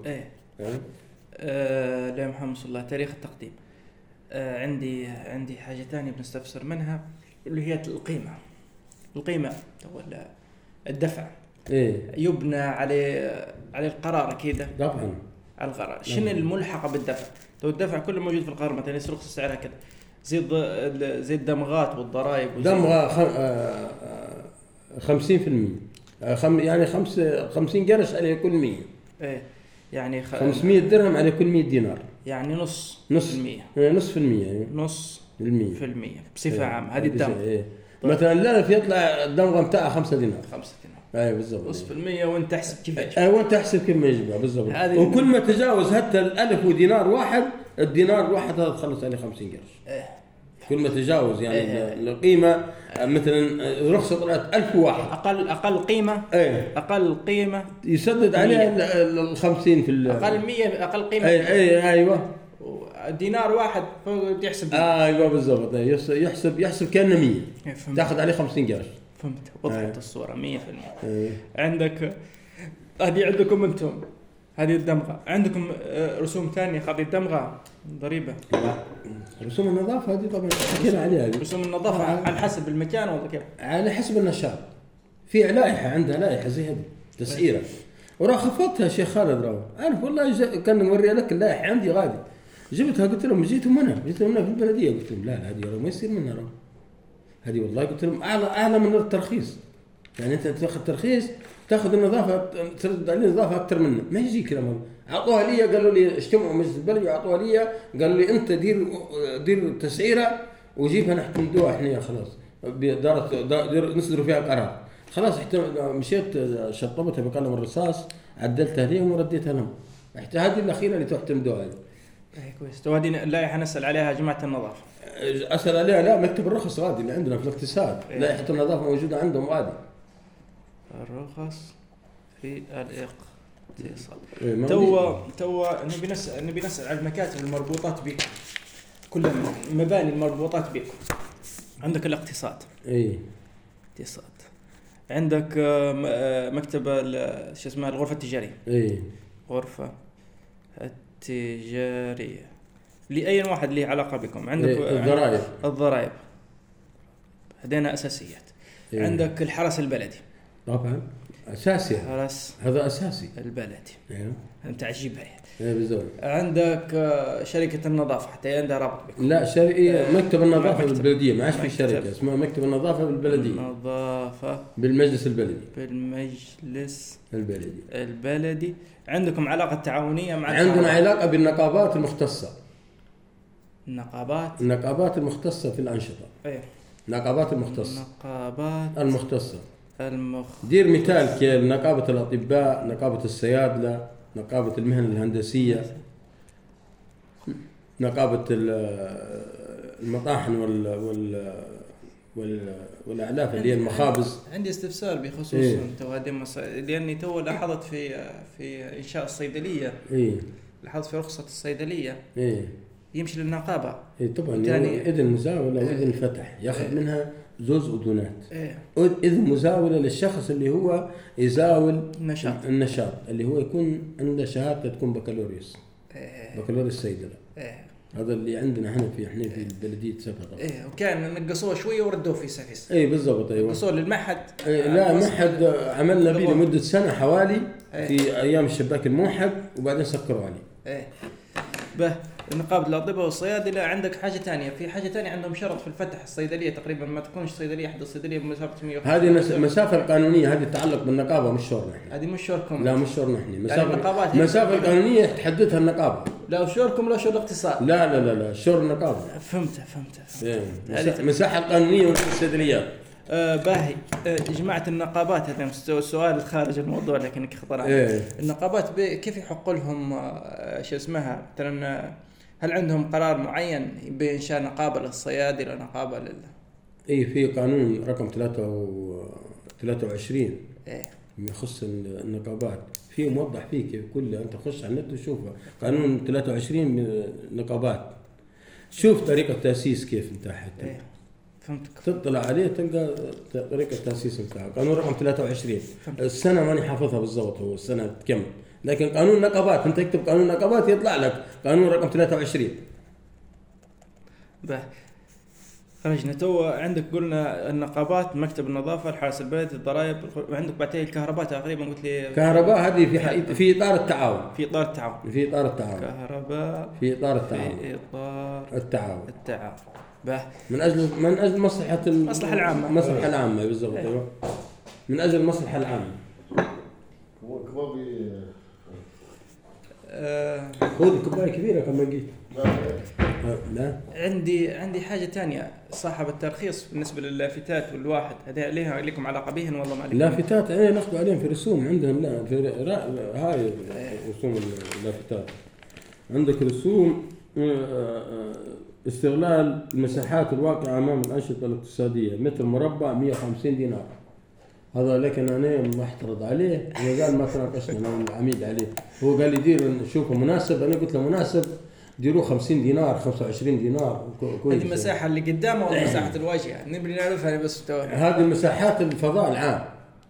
لا محمد صلى الله تاريخ التقديم. عندي حاجة تانية بنستفسر منها اللي هي القيمة ولا الدفع. يبنى على القرار كده طبعا على القرار. شنو الملحقة بالدفع؟ لو الدفع كله موجود في القرار مثلا يصير رخص سعرها كده زي الدمغات والضرائب دمغة 50% يعني 50 قرش على كل 100. يعني 500 درهم على كل 100 دينار يعني نص المية بصفة عامة. هذه الدمغة مثلا لا في يطلع الدمغة متاعها 5 دينار. بالضبط نص بالمية وانت تحسب كيف وانت تحسب كيف ما يجيبها بالضبط. وكل ما تجاوز حتى الألف ودينار واحد الدينار واحد هذا تخلص عليه 50 قرش. كل ما تجاوز يعني القيمة مثلا رخصة طلعت 1000 واحد أقل قيمة أقل قيمة يسدد عليها 50 في أقل 100 أقل قيمة. أيوة دينار واحد يحسب. أيوة بالضبط يحسب كأنه 100 تأخذ عليه 50 قرش. فهمت وضحت الصورة 100%. عندك هذه عندكم أنتم هذه الدمغة عندكم رسوم ثانية قبل الدمغة ضريبة. رسوم النظافة هذه طبعا حكينا عليها. رسوم النظافة على حسب المكان ولا كيف؟ على حسب النشاط. في لائحة عندها لائحة زي هذه تسعيرة وراح خفضتها شيخ خالد راو. أنا والله كان نوري لك اللائحة عندي غادي جبتها قلت لهم جيتوا منها في البلدية قلت لهم لا هذه ما يصير منها راو. هذه والله قلت لهم أعلى من الترخيص يعني أنت تأخذ ترخيص تأخذ النظافة ترد عليه نظافة أكثر منه ما يجي كلام. عطوها لي قالوا لي اجتمعوا مجلس البلد وعطوها لي قالوا لي أنت دير تسعيرة وجيبها نحتمدوها إحنا خلاص نصدروا فيها قرار خلاص مشيت شطبتها بقلم الرصاص عدلتها ليهم ورديتها لهم. هذه الأخيرة اللي تحتمدوها كويس. تو هذه اللائحة نسأل عليها جماعة النظافة. أسأل عليها لا مكتب الرخص غادي اللي عندنا في الاقتصاد لائحة النظافة موجودة عندهم غادي. الرخص في الاقتصاد. تو نبي نسأل على المكاتب المربوطات بكم كل المباني المربوطات بكم. عندك الاقتصاد اقتصاد عندك مكتب شو اسمه الغرفة التجارية غرفة التجارية لأي واحد له علاقة بكم. عندك الضرائب هذين أساسيات. عندك الحرس البلدي طبعا أساسي هذا أساسي البلدي أنت عجيبها بالضبط. عندك شركة النظافة حتى عندها رابط بكم. لا مكتب النظافة بالبلدية ما عادش في شركة اسمها مكتب النظافة بالبلدية النظافة بالمجلس البلدي. عندكم علاقة تعاونية مع عندنا علاقة بالنقابات المختصة. النقابات المختصة في الأنشطة. نقابات المختصة دير مثال كنقابة الأطباء نقابة الصيادلة نقابة المهن الهندسية نقابة المطاحن والأعلاف اللي هي المخابز. عندي استفسار بخصوص لأني تو لاحظت في إنشاء الصيدلية لاحظت في رخصة الصيدلية يمشي للنقابة. طبعا إذن مزاولة وإذن فتح ياخذ منها زوز أذونات. إذن مزاولة للشخص اللي هو يزاول النشاط اللي هو يكون عنده شهادة تكون بكالوريوس. بكالوريوس صيدلة. هذا اللي عندنا احنا في بلدية سفر. وكان نقصوه شوية وردوه في سفيس. بالضبط. نقصوه للمعهد. لا معهد عملنا به لمدة سنة حوالي في أيام الشباك الموحد وبعدين سكروا عليه. نقابة الأطباء والصيادلة. عندك حاجة تانية، في حاجة تانية عندهم شرط في الفتح الصيدلية تقريبا ما تكونش صيدلية حد الصيدلية بمسافة 100. هذه المسافة القانونية هذه تتعلق بالنقابة مش شورنا احنا. هذه مش شوركم. لا مش شورنا احنا. المسافة القانونية تحددها النقابة. لا شوركم لا شور الاقتصاد. لا شور النقابة. فهمت. المساحة القانونية والصيدليات. باهي. جماعة النقابات هذا السؤال خارج الموضوع لكنك خطر عليه. النقابات كيف يحق لهم شو اسمها مثلا؟ هل عندهم قرار معين بإنشاء نقابة للصيادلة نقابة في قانون رقم 23 يخص النقابات فيه موضح فيه كيف كله. أنت خش على النت وشوفه قانون 23 نقابات. شوف طريقة التأسيس كيف انت حتى فهمتك. تطلع عليه تلقى طريقة التأسيس بتاعه. قانون رقم 23 السنة ماني حافظها بالضبط هو السنة كم، لكن قانون نقابات انت تكتب قانون نقابات يطلع لك قانون رقم 23. خرجنا تو عندك قلنا النقابات، مكتب النظافة، الحرس البلدي، الضرائب، وعندك بعدين الكهرباء تقريبا قلت لي. كهرباء هذه في إطار التعاون. في إطار التعاون. كهرباء في إطار التعاون. في إطار التعاون. من أجل المصلحة العامة. المصلحة العامة بالضبط. أيوة. من أجل المصلحة العامة. خذ كوباية كبيرة كما قلت. لا. عندي حاجة تانية. صاحب الترخيص بالنسبة للافتات والواحد هذه لها لكم علاقة بهن والله ما عليكم؟ لافتات ناخذ عليهم في رسوم عندهم. لا في هاي رسوم اللافتات. عندك رسوم استغلال المساحات الواقعة أمام الأنشطة الاقتصادية متر مربع 150 دينار. هذا لكن أنا محترض عليه وقال ما تناقشنا أنا العميد عليه. هو قال لي دير نشوفه مناسب. أنا قلت له مناسب ديروه 50 دينار 25 دينار كويس. هذه المساحة اللي قدامه ولا مساحة الواجهة نبي نعرفها بس. هذه المساحات الفضاء العام.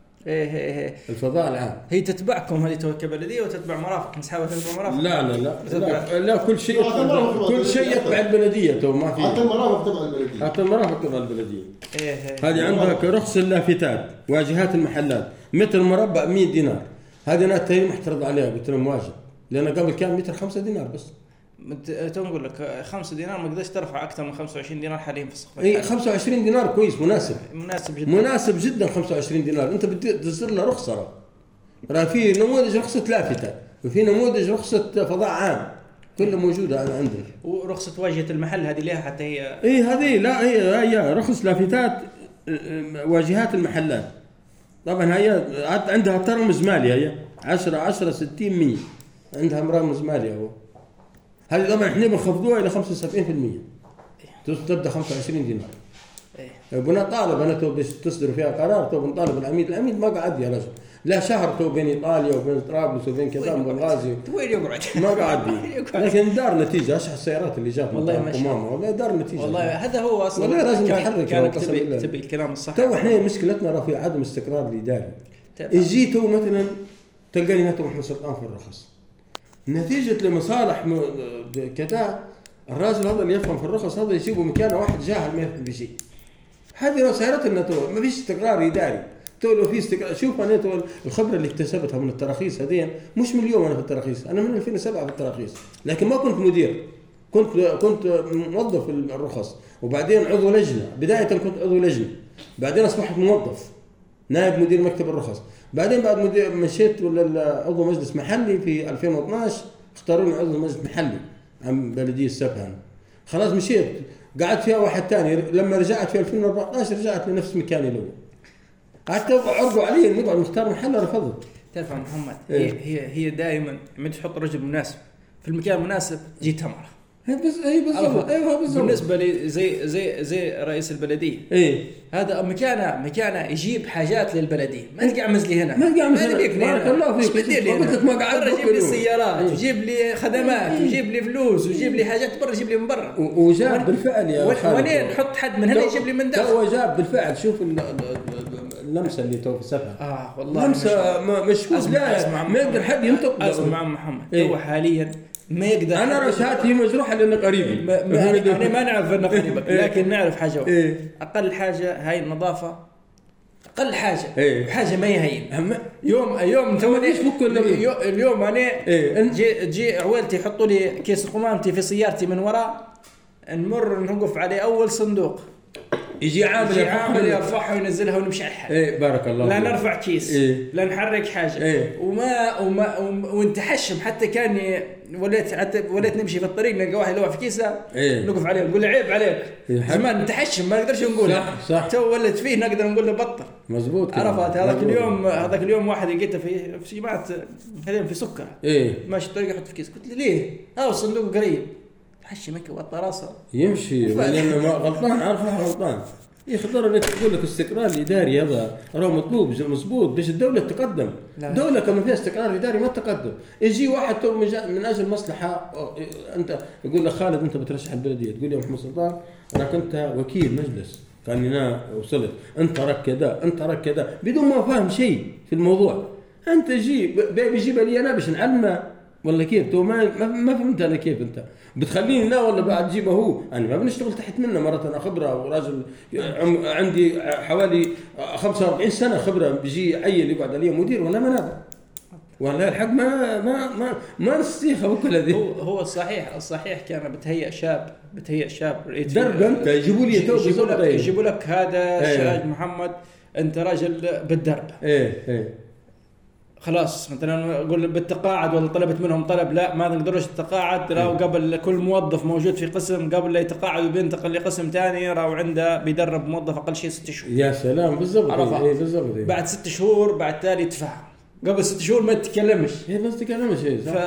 الفضاء العام هي تتبعكم هذه كبلدية وتتبع مرافق مسحابة تتبع مرافق؟ لا كل شيء يتبع البلدية. تو ما في حتى المرافق تبع البلدية. هذه عندك رخص اللافتات واجهات المحلات متر مربع 100 دينار. هذه أنا تاني محترض عليها قلت لهم واجب لأن قبل كان متر 5 دينار بس. تقول لك 5 دينار ما قدرش ترفع أكثر من 25 دينار حاليا في السوق. 25 دينار كويس مناسب جدا 25 دينار. أنت بتصير له رخصة. في نموذج رخصة لافتة وفي نموذج رخصة فضاء عام كلها موجودة عندنا. ورخصة واجهة المحل هذه لها حتى هي. هذه لا هي رخص لافتات واجهات المحلات. طبعا هي عندها ترمز مالي هي 10 60 100 عندها رمز مالي هو. هذه طبعا احنا بنخفضوها الى 75%. تبدا 25 دينار. بنا طالب انا تو تصدر فيها قرار تو بنطالب العميد ما قعد يا رجل لا شهر تو بين ايطاليا وبين طرابلس وبين كذا وبنغازي وين يقعد ما قعد لكن دار نتيجه اشح السيارات اللي جات والله ما شاء والله دار نتيجه والله هذا هو اصلا والله لازم نحرك كانك تبي الكلام الصح. تو احنا مشكلتنا راه عدم استقرار الاداري. جيتوا مثلا تلقاني هاتوا محمد سلطان في الرخص نتيجة لمصالح كذا. الراجل هذا اللي يفهم في الرخص هذا يجيبه مكانه واحد جاهل ما يفهم بشيء. هذه رسالتنا تو ما فيش استقرار إداري. تو لو في استقرار شوف أنا تو الخبرة اللي اكتسبتها من التراخيص هذين مش من اليوم أنا في التراخيص. أنا من 2007 في التراخيص لكن ما كنت مدير. كنت موظف في الرخص وبعدين عضو لجنة. بداية كنت عضو لجنة بعدين أصبحت موظف نائب مدير مكتب الرخص. بعدين بعد مدير مشيت ولا عضو مجلس محلي في 2012 اختاروني عضو مجلس محلي عن بلدية سفهان. خلاص مشيت قعدت فيها واحد تاني. لما رجعت في 2014 رجعت لنفس مكاني الأول. قعدت عرضوا علي نقعد نختار محل رفضت. تعرف محمد هي دائما لما تحط رجل مناسب في المكان المناسب جي تمرة هي بالضبط. ايوه بالضبط. بالنسبه لي زي رئيس البلديه هذا مكانه يجيب حاجات للبلديه، ما تلقى عمزلي هنا، ما بارك الله فيك. قلت لك ما قاعد يجيب لي سيارات ويجيب لي خدمات ويجيب لي فلوس ويجيب لي حاجات برا، يجيب لي من برا وجاب بالفعل يا خالد. ولين نحط حد من هنا يجيب لي من داخل. هو جاب بالفعل. شوف اللمسه اللي تو سفها والله لمسه مشكوك. لا ما يقدر حد ينطق. اسمع محمد هو حاليا ما يقدر. انا رشاتي مجروحه لانه قريبي. انا ما نعرف انه قريبك لكن نعرف حاجه واحده. اقل حاجه هاي النظافه، اقل حاجه حاجه ما يهين. يوم اليوم انا جي عويلتي يحطوا لي كيس قمامتي في سيارتي من وراء، نمر نوقف عليه اول صندوق، يجي عامل يرفعها وينزلها ونمشي على بارك الله. لا نرفع كيس لا نحرك حاجه وما ونتحشم. حتى كان وليت نمشي في الطريق نلقى واحد يلوح في كيسه نوقف عليه نقول له عيب عليك. زمان نتحشم ما نقدرش نقول صح. تو ولت فيه نقدر نقول له بطل. مزبوط. عرفت هذاك اليوم واحد لقيته في جماعه في سكر ماشي الطريق يحط في كيس، قلت له ليه هذا الصندوق قريب تحشمك وطى راسه يمشي لانه ما غلطان. عارف غلطان يخضر لك تقول لك استقرار الاداري هذا راه مطلوب مزبوط باش الدوله تتقدم. دوله كما فيها استقرار اداري ما تتقدم. يجي واحد من اجل مصلحه. انت يقول لك خالد انت بترشح البلديه، تقول يا محمد سلطان راك انت وكيل مجلس كان هنا وصلت، انت راك كذا انت راك كذا بدون ما فاهم شيء في الموضوع. انت بيجيب لي انا باش نعلمه ولا كيف؟ تو ما فهمت انا كيف انت بتخليني لا ولا بعد جيبه هو. انا ما بنشتغل تحت منه مرة. انا خبره وراجل عندي حوالي 45 سنه خبره. بيجي عيل يقعد عليه مدير ولا منابع ولا الحق ما نستيخه وكل هذه. هو الصحيح كان بتهيئ شاب درب. انت يجيبوا لك هذا شاج محمد انت راجل بالدرب. خلاص مثلا اقول بالتقاعد ولا طلبت منهم طلب، لا ما نقدروش التقاعد. راو قبل كل موظف موجود في قسم قبل لا يتقاعد وبينتقل لقسم ثاني راو عنده بيدرب موظف اقل شيء 6 شهور. يا سلام بالضبط. بالضبط. بعد 6 شهور بعد تالي يتفهم. قبل 6 شهور ما تتكلمش. ما تتكلمش.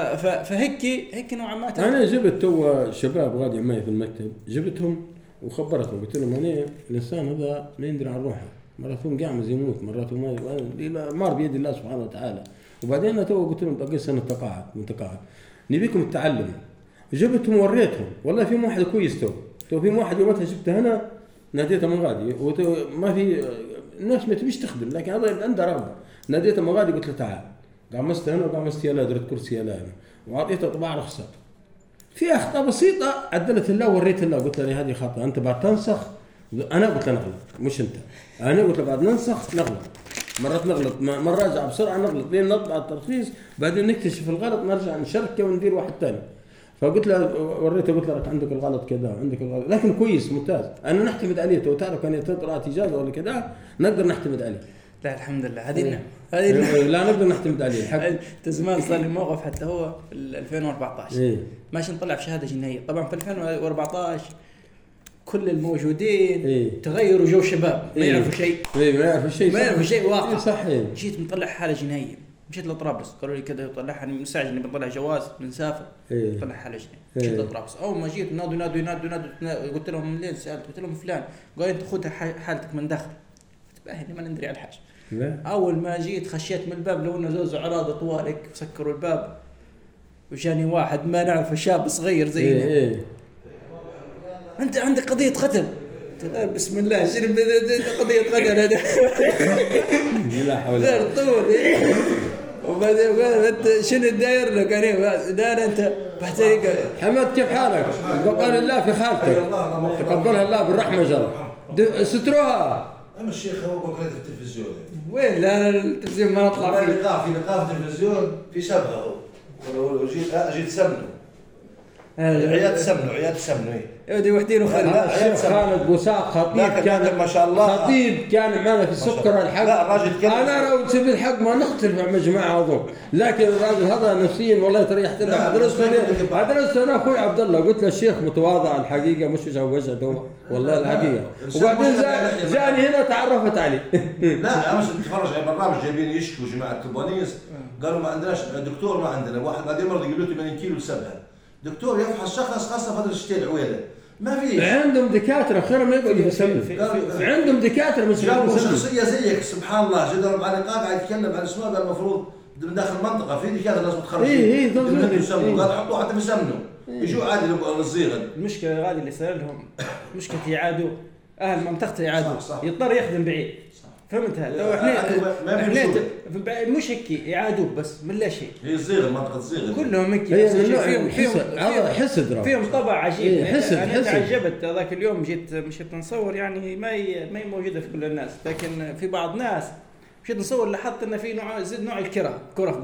فهيك نوعا ما. انا جبت تو شباب غادي معي في المكتب، جبتهم وخبرتهم قلت لهم انا الانسان هذا ما يندري عن روحه، مرات قاعد يموت مرات ما مار بيد الله سبحانه وتعالى. وبعدين انا تو قلت لهم بقي سنه تقاعد نبيكم التعلم. جبتهم وريتهم والله في واحد كويس تو في واحد يومتها جبته هنا ناديته من غادي ما في الناس ما تبيش تخدم لكن هذا عنده رغبه. ناديته من غادي قلت له تعال قامست هنا وقامست يلا درت كرسي يلا هنا وعطيته طباعه رخصه. في اخطاء بسيطه عدلت الله وريت الله قلت له هذه خطا انت بعد تنسخ. انا قلت له نغلط مش انت. انا قلت له بعد ننسخ نغلط مرات نغلط مرة راجع بسرعه نغلط لين نطبع الترخيص بعدين نكتشف الغلط نرجع نشركه وندير واحد ثاني. فقلت له وريته قلت له عندك الغلط كذا عندك الغلط لكن كويس ممتاز. انا نعتمد عليه. تو تعرف كان يطلع اجازه ولا كذا نقدر نعتمد عليه. لا الحمد لله هذه لا نقدر نعتمد عليه الحق. زمان صار لي موقف حتى هو في 2014 ماشي نطلع في شهاده جنائيه. طبعا في 2014 كل الموجودين تغيروا جو شباب ما يعرفوا شيء. ما يعرفوا شيء واقع. صحيح. جيت مطلع حاله جنائيه مشيت لطرابلس قالوا لي كذا يطلعها مستعجل بنطلع جواز بنسافر طلع حاله جنائيه. جيت لطرابلس اول ما جيت نادوا قلت لهم منين سالت قلت لهم فلان قال انت خذ حالتك من داخل تباهي ما ندري على الحاجه. اول ما جيت خشيت من الباب لو انه زوز عراض طوالك سكروا الباب وجاني واحد ما نعرف شاب صغير زينا. انت عندك قضيه قتل. بسم الله شنو قضيه قتل هذا؟ لا حول غير طول. وبعدين قال انت شنو داير لك انا داير انت بحتاج حمد كيف حالك؟ قال الله في خالتك تقبلها الله بالرحمه جل ستروها. اما الشيخ هو بكره في التلفزيون وين؟ لا التلفزيون ما نطلع فيه. لقاء في التلفزيون في سبغه هو جيت سمنه عياد سمنه ودي وحدين وخالد خالد بوساق خطيب كان ما شاء الله خطيب كان معنا في السكر الحق. لا الراجل كان انا لو تسيب الحق ما نختلف مع جماعه اظن لكن الراجل هذا نفسيا والله تريحت له. درست انا اخوي عبد الله قلت له الشيخ متواضع الحقيقه مش وجهه والله الحقيقه. وبعدين جاني هنا تعرفت عليه. لا امس نتفرج على برنامج جايبين يشكوا جماعه التبانيس قالوا ما عندناش دكتور ما عندنا واحد بعدين مرض يقول له 80 كيلو سبها دكتور يفحص شخص خاصه فتره الشتاء العويله ما فيش. عندهم دكاتره خير ما يقعدوا يسلم. عندهم دكاتره مش جابوا شخصيه زيك سبحان الله جدر مع لقاء قاعد يتكلم عن اسمه قال المفروض من داخل المنطقه في دكاتره لازم تخرج. قال حطوه حتى في سمنه يجوا عادي للصيغه. المشكله غادي اللي صار لهم مشكله يعادوا اهل منطقته يعادوا يضطر يخدم بعيد. فهمتها؟ لو احنا مش هيك يعادوا بس من لا شيء. هي الصيغه منطقه الصيغه كلهم هيك فيهم طبع عجيب. انا تعجبت هذاك اليوم مشيت نصور يعني ما هي موجوده في كل الناس لكن في بعض ناس مشيت نصور لاحظت ان في نوع الكره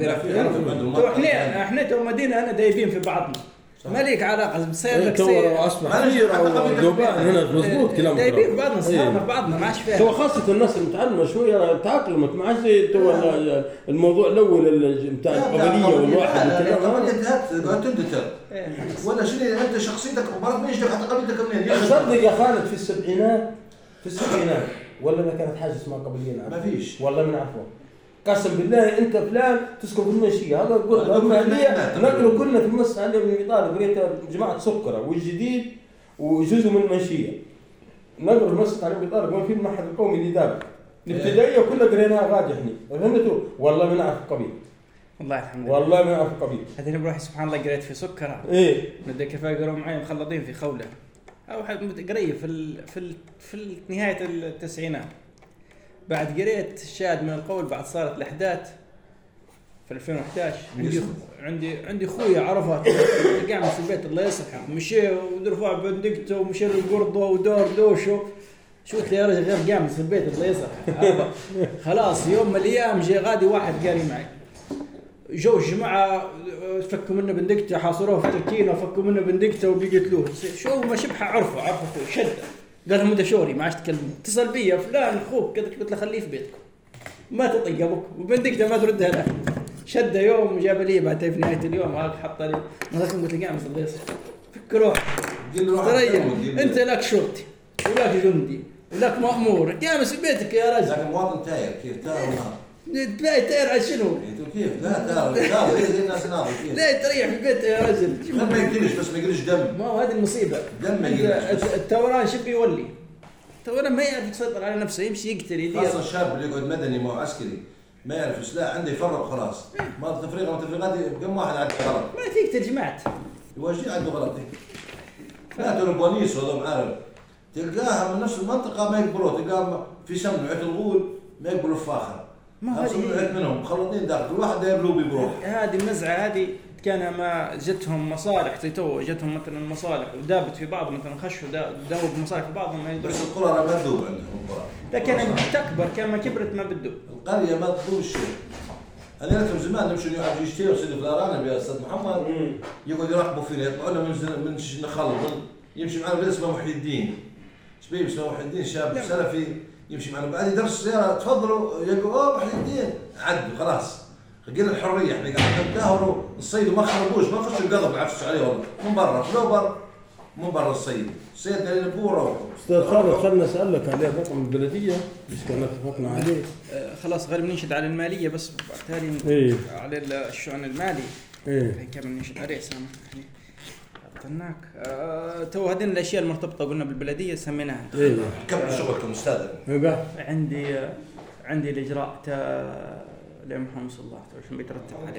احنا تو مدينه انا دايبين في بعضنا ما ليك علاقه بصير لك سير اصبح خير او ذوبان هنا مضبوط كلامك دايبين بعضنا صارنا في بعضنا ما عادش فيها تو خاصه الناس المتعلمه شويه تاقلمت ما عادش تو الموضوع الاول بتاع القبليه والواحد الكلام انتهت تندثر ولا شنو انت شخصيتك مرات ما يجيك حتى قبيلتك منين صدق يا خالد في السبعينات ولا ما كانت حاجه اسمها قبليه ما فيش والله ما نعرفه قسم بالله انت فلان تسكن في المنشيه هذا المحليه نقلوا كلنا في مصر عندنا من ايطاليا قريت جماعه سكره والجديد وجزء من المنشيه نقلوا في مصر على ايطاليا كمان في المعهد القومي للاداب الابتدائيه كلها قريناها غادي احنا فهمتوا والله ما نعرف قبيل والله الحمد لله والله ما نعرف قبيل هذين بروحي سبحان الله قريت في سكره بدي كيف يقروا معي مخلطين في خوله او قريب في نهايه التسعينات بعد قريت الشاهد من القول بعد صارت الأحداث في 2011 عندي خويا عرفت قاعد في البيت الله يصلحه مشي ودرفع بندقته ومشي القرضه ودور دوشه شو يا رجل غير قاعد في البيت الله يصلحه خلاص يوم من الأيام جاء غادي واحد قاري معي جو جماعة فكوا منه بندقته حاصروه في تركينا وفكوا منه بندقته وبيقتلوه شو ما شبحه عرفه أخوه شده قال لهم شوري ما عادش تكلموا اتصل بي فلان اخوك قلت له خليه في بيتكم ما تطق ابوك وبندقته ما تردها له شده يوم جاب لي بعد في نهايه اليوم هاك حط لي رقم قلت له قاعد في البيت فك روح تريح انت لك شرطي ولك جندي ولك مأمور جالس في بيتك يا رجل لكن مواطن تاير كيف تاير تلاقي تاير على شنو كيف لا زي الناس ناظر كيف لا تريح في بيتك يا رجل ما يقتلش بس ما يقلش دم ما هو هذه المصيبه دم ما يقلش التوران شو بيولي التوران ما يعرف يسيطر على نفسه يمشي يقتل يدير خاصه الشاب اللي يقعد مدني ما عسكري ما يعرف سلاح عنده يفرق خلاص ما تفريغات كم واحد عنده غلط ما تقتل جماعه يواجه عنده غلط لا ترى بونيس ولا معرف تلقاها من نفس المنطقه ما يقبلوه تلقاها في سمن عيت الغول ما يقبلوا الفاخر ما هذه منهم مخلطين داخل كل واحد يبلو بيروح هذه النزعه هذه كان ما جتهم مصالح تو جتهم مثلا مصالح ودابت في بعض مثلا خشوا داوب مصالح في بعضهم ما يدري بس القرى ما تذوب عندهم القرى لكن تكبر كما كبرت ما بتذوب القريه ما تذوب الشيء هذول من زمان نمشي يقعدوا يشتروا سيدي فلاران يا استاذ محمد يقعدوا يراقبوا فينا يطلعوا لنا من نخلط يمشي معنا بس اسمه محي الدين شبيب اسمه محي الدين شاب سلفي يمشي معنا بعد يدرس السيارة تفضلوا يقولوا محي الدين عدوا خلاص لقينا الحرية احنا قاعدين نتداولوا الصيد وما خربوش ما خشوا القضب العفش عليه والله من برا لو من برا الصيد قال لنا بورا استاذ خالد خلنا نسألك عليه رقم البلدية مش كنا اتفقنا عليه خلاص غير بننشد على المالية بس بالتالي على الشؤون المالي كم ننشد عليه سامحني هناك تو هذين الاشياء المرتبطه قلنا بالبلديه سميناها كم شغلكم استاذ عندي الاجراء لمحمد صلى الله عليه وسلم بيترتب عليه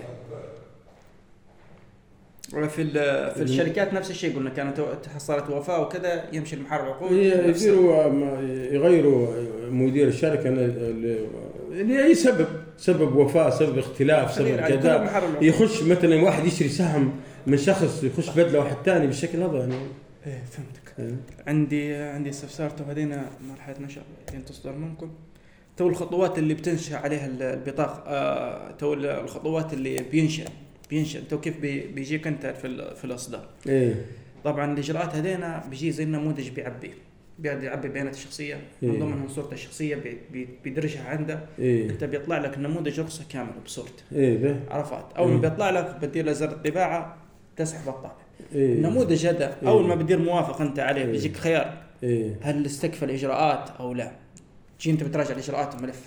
في الشركات نفس الشيء قلنا كانت حصلت وفاه وكذا يمشي المحرر عقود يغيروا مدير الشركه اللي اي سبب وفاه سبب اختلاف سبب كذا يخش مثلا واحد يشتري سهم من شخص يخش بدله واحد ثاني بالشكل هذا يعني فهمتك عندي استفسار تو هدينا مرحله نشر تصدر منكم تو الخطوات اللي بتنشأ عليها البطاقه تو الخطوات اللي بينشأ تو كيف بيجيك انت في الاصدار طبعا الاجراءات هذينا بيجي زي النموذج بيعبي بيانات الشخصيه من ضمنهم صورته الشخصيه بيدرجها عنده انت بيطلع لك نموذج رخصه كامل بصورته عرفت اول ما بيطلع لك بدير له زر الطباعه تسحب الطابع النموذج هذا اول ما بدير موافق انت عليه بيجيك خيار هل استكفى الاجراءات او لا تجي انت بتراجع الاجراءات الملف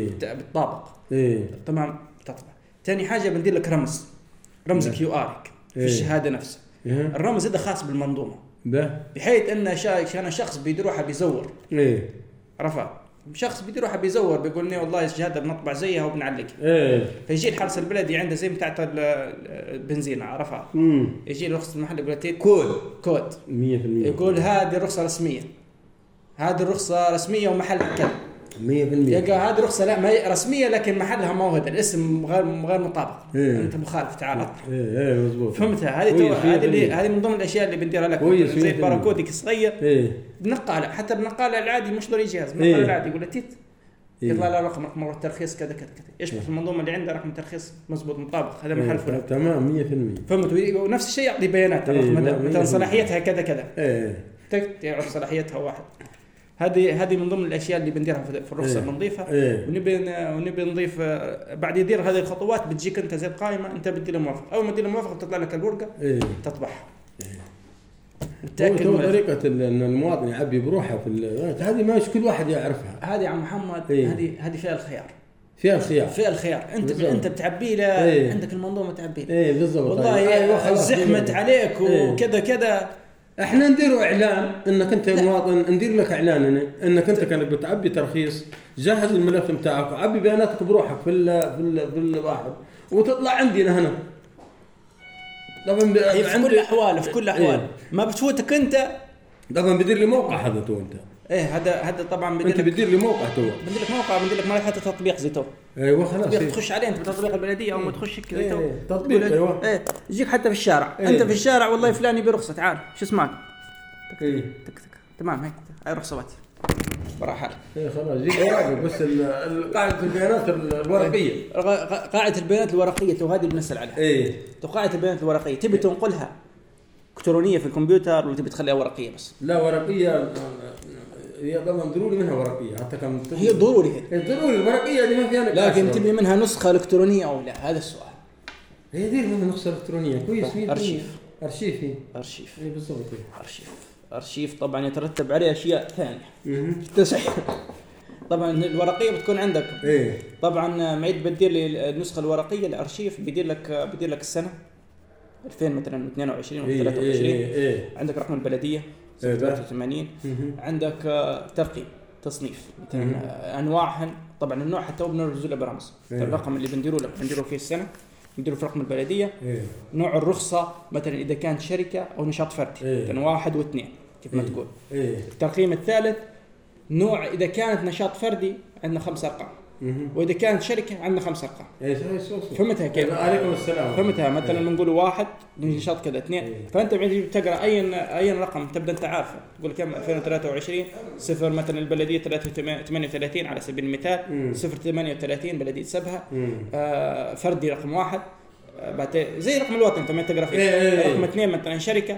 بتطابق تمام بتطبع ثاني حاجه بندير لك رمز QR في الشهاده نفسها. الرمز هذا خاص بالمنظومه بحيث ان كان شخص بيدروحها بيزور عرفت، شخص بيروح بيزور بيقول لي والله الشهاده بنطبع زيها وبنعلقها. فيجي الحرس البلدي عنده زي بتاعت البنزين عرفها، يجي رخصه المحل يقول لك كود 100%، يقول هذه رخصه رسميه، هذه الرخصه رسميه ومحل كذا 100%. يلقى هذه رخصه لا ما هي رسميه لكن محلها ما هو هذا الاسم غير مطابق. انت مخالف تعال مظبوط. فهمتها؟ هذه من ضمن الاشياء اللي بنديرها لك زي باركودك صغير بنقاله، حتى بنقاله العادي مش ضروري جهاز بنقاله العادي يقول لك يطلع له رقم الترخيص كذا كذا كذا يشبه المنظومه اللي عنده رقم الترخيص مزبوط مطابق، هذا محل فلان تمام 100%. فهمت؟ ونفس الشيء يعطي بيانات مثلا صلاحيتها كذا كذا تعرف صلاحيتها واحد. هذه من ضمن الاشياء اللي بنديرها في الرخصه بنضيفها. ونبي نضيف بعد يدير هذه الخطوات بتجيك انت زي القائمه، انت بدي له موافقه، اول ما تدي له موافقه بتطلع لك الورقه تطبعها. هو طريقه ان المواطن يعبي بروحه في هذه ما كل واحد يعرفها. هذه يا عم محمد هذه فيها الخيار، فيها الخيار انت بتعبي له عندك المنظومه تعبي بالضبط. والله زحمت عليك وكذا كذا. احنا نديروا اعلان انك انت يا مواطن، ندير لك اعلان انك انت كانك بتعبي ترخيص، جهز الملف بتاعك وعبي بياناتك بروحك في الواحد وتطلع عندنا هنا. طبعا في كل الاحوال ما بتفوتك انت. طبعا بدير لي موقع هذا تو انت هذا طبعا بدير لي موقع تو بدير لك حتى تطبيق زي تو. ايوه خلاص تخش عليه انت بتطبيق البلديه او ما تخش كذا تو تطبيق. ايوه يجيك حتى في الشارع. انت في الشارع والله فلان برخصه تعال شو اسمك تك تمام هاي رخصتي براحه. خلاص جيب اوراقك بس قاعده البيانات الورقيه. قاعده البيانات الورقيه وهذه بنسال عليها. قاعده البيانات الورقيه تبي تنقلها الكترونيه في الكمبيوتر ولا تبي تخليها ورقيه بس؟ لا ورقيه هي طبعا ضروري منها ورقيه حتى كم هي ضروري الورقيه دي ما فيها لكن تبي منها نسخه الكترونيه او لا؟ هذا السؤال. هي دير منها نسخه الكترونيه كويس. ارشيف اي بالضبط. ارشيف طبعا يترتب عليه اشياء ثانيه تصحيح. طبعا الورقيه بتكون عندك طبعا معيد بدير لي النسخه الورقيه الارشيف بدير لك السنه 2000 مثلا 22 و 23. عندك رقم البلديه 83. عندك ترقيم تصنيف مثلا انواعها. طبعا النوع حتى بنرجو له برمز. الرقم اللي بنديره فيه السنه نديره في رقم البلديه. نوع الرخصه مثلا اذا كانت شركه او نشاط فردي كان 1 و2 كيف ما تقول. الترقيم الثالث نوع اذا كانت نشاط فردي عندنا 5 ارقام واذا كانت شركه عندنا 5 ارقام. فهمتها كيف؟ عليكم السلام. فهمتها مثلا بنقول 1 نشاط كذا 2. فانت بعدين تقرا اي رقم تبدا انت عارفه تقول كم 2023 صفر مثلا البلديه 38 على سبيل المثال 038 بلديه سبها فردي رقم 1 زي رقم الوطن انت ما تقرا فيه. رقم 2 مثلا شركه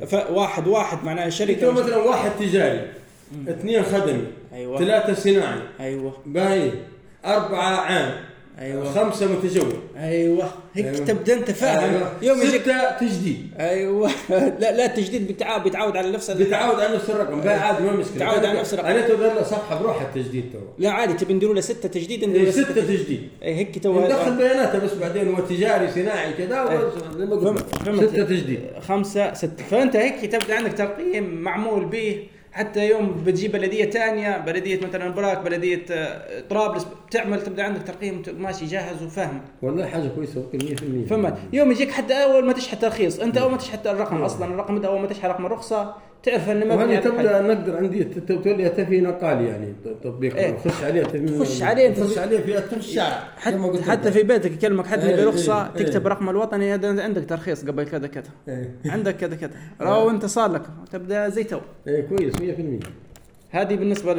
1 معناها شركه مثلا 1 تجاري 2 خدمي 3 صناعي باهي 4 عام 5 متجول هيك تبدا انت فاهم. يوم 6 تجديد لا التجديد بيتعود على نفس الرقم باهي عادي ما مشكله. تعود على نفس الرقم. انا تقدر له صفحه بروح التجديد تو لا عادي تبي نديروا له 6 تجديد 6 تجديد هيك تو ندخل بياناته بس بعدين هو تجاري صناعي كذا 6 تجديد 5 6. فانت هيك تبدا عندك ترقيم معمول به. حتى يوم بتجيب بلديه ثانيه بلديه مثلا براك بلديه طرابلس تبدا عندك ترقيم ماشي جاهز وفاهم. والله حاجه كويسه 100%. فما يوم يجيك حتى اول ما تشحن ترخيص انت اول ما تشحن الرقم اصلا الرقم ده اول ما تشحن رقم الرخصه تعرف ان ما تبدا نقدر عندي تولي تفي نقال يعني تطبيق خش عليه في الشارع حتى في بيتك يكلمك حد برخصه تكتب رقم الوطني هذا عندك ترخيص قبل كذا عندك كذا راو انت صار لك تبدا زي تو كويس 100%. هذه بالنسبه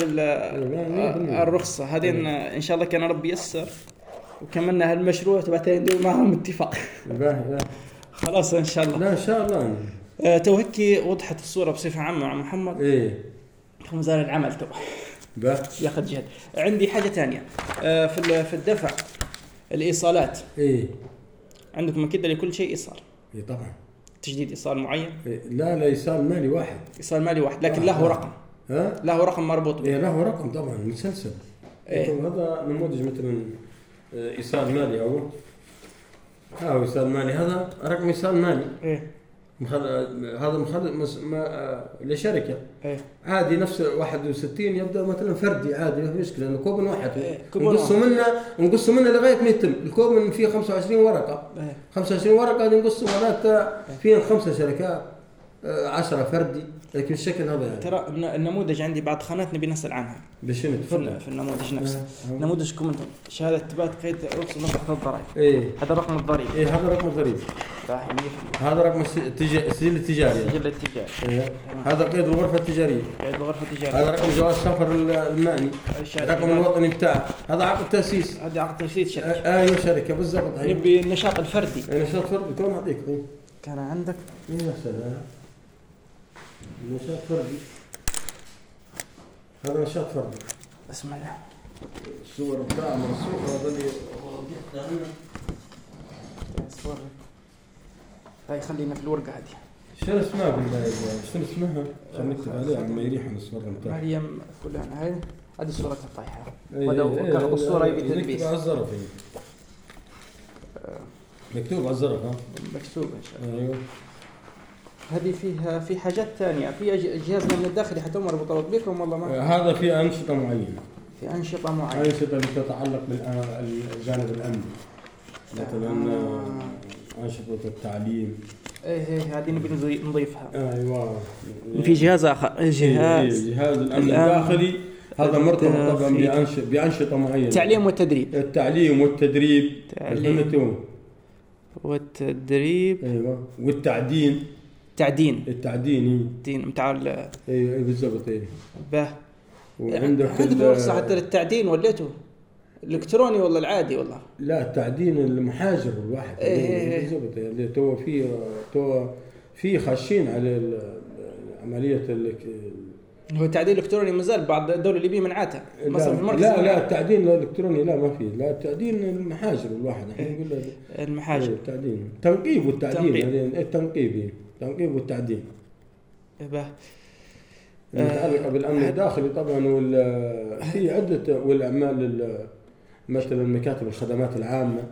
للرخصه هذه ان شاء الله كان ربي ييسر وكملنا هالمشروع وبعدين ندير معهم اتفاق. خلاص ان شاء الله. لا ان شاء الله توهكي وضحت الصورة بصفة عامة مع محمد. في مزار العمل تو ياخذ جهد. عندي حاجة تانية في الدفع الإيصالات. عندكم كده لكل شيء إيصال. طبعا. تجديد إيصال معين. لا إيصال مالي واحد. إيصال مالي واحد لكن له رقم. له رقم مربوط به. له رقم طبعا مسلسل. هذا نموذج مثلا إيصال مالي أو وصال مالي هذا رقم وصال مالي. ايه هذا لشركة. ايه عادي نفس 61 يبدأ مثلا فردي عادي ما في مشكلة لأنه كوبن واحد. إيه. نقصه منه لغاية ما يتم. الكوبن فيه 25 ورقة. إيه. 25 ورقة نقصه معناتها فيها 5 شركات 10 فردي، لكن الشكل هذا يعني. ترى النموذج عندي بعد خانات نبي نسأل عنها. بشنو تفضل؟ في النموذج نفسه. نموذج كومنت شهادة إثبات قيد رخصة نفقة الضرائب. إيه. هذا رقم الضريبة. إيه هذا رقم الضريبة. هذا رقم السجل التجاري. السجل التجاري. إيه. هذا قيد الغرفة التجارية. قيد الغرفة التجارية. هذا رقم جواز سفر المعني. رقم الوطني بتاعه. هذا عقد تأسيس. هذا عقد تأسيس شركة. أيوة شركة بالضبط. نبي النشاط الفردي. النشاط الفردي كم أعطيك؟ كان عندك. إيه مثلا. نشاط فردي. هذا نشاط فردي. اسمع له. الصور بتاع مرسومة هذا اللي صور. هاي خلينا في الورقة هذه. شو اسمها بالله؟ شو اسمها؟ عشان نكتب عليها عم يريحنا الصورة بتاعها. مريم فلان هذه صورتها طايحة. وهذا الصورة يبي تدبيس. مكتوب على الظرف مكتوب على الظرف مكتوب إن شاء الله. أيوه. هذه فيها في حاجات ثانية في جهازنا من الداخل حتى عمر مرتبط بكم والله ما. هذا في أنشطة معينة. في أنشطة معينة. أنشطة اللي تتعلق بالجانب الأمني. مثلا أنشطة التعليم. إيه هذه نبي نضيفها. أيوه. في جهاز آخر. جهاز الأمن الداخلي. هذا مرتبط طبعا بأنشطة معينة. التعليم والتدريب. التعليم والتدريب. والتدريب. أيوة. والتعدين. التعدين متاع ايوه بالضبط. ايه به وعندك هذا رخصة حتى للتعدين وليته الالكتروني ولا العادي والله؟ لا التعدين المحاجر الواحد. ايه بالضبط اللي تو في خاشين على عمليه هو التعدين الالكتروني مازال بعض الدول الليبيه منعتها مثلا في المركز. لا التعدين الالكتروني لا ما في. لا التعدين المحاجر الواحد احنا نقول المحاجر. التعدين تنقيب والتعدين التنقيب والتعدين متعلقة بالأمن الداخلي طبعا في عدة والأعمال مثلا مكاتب الخدمات العامة.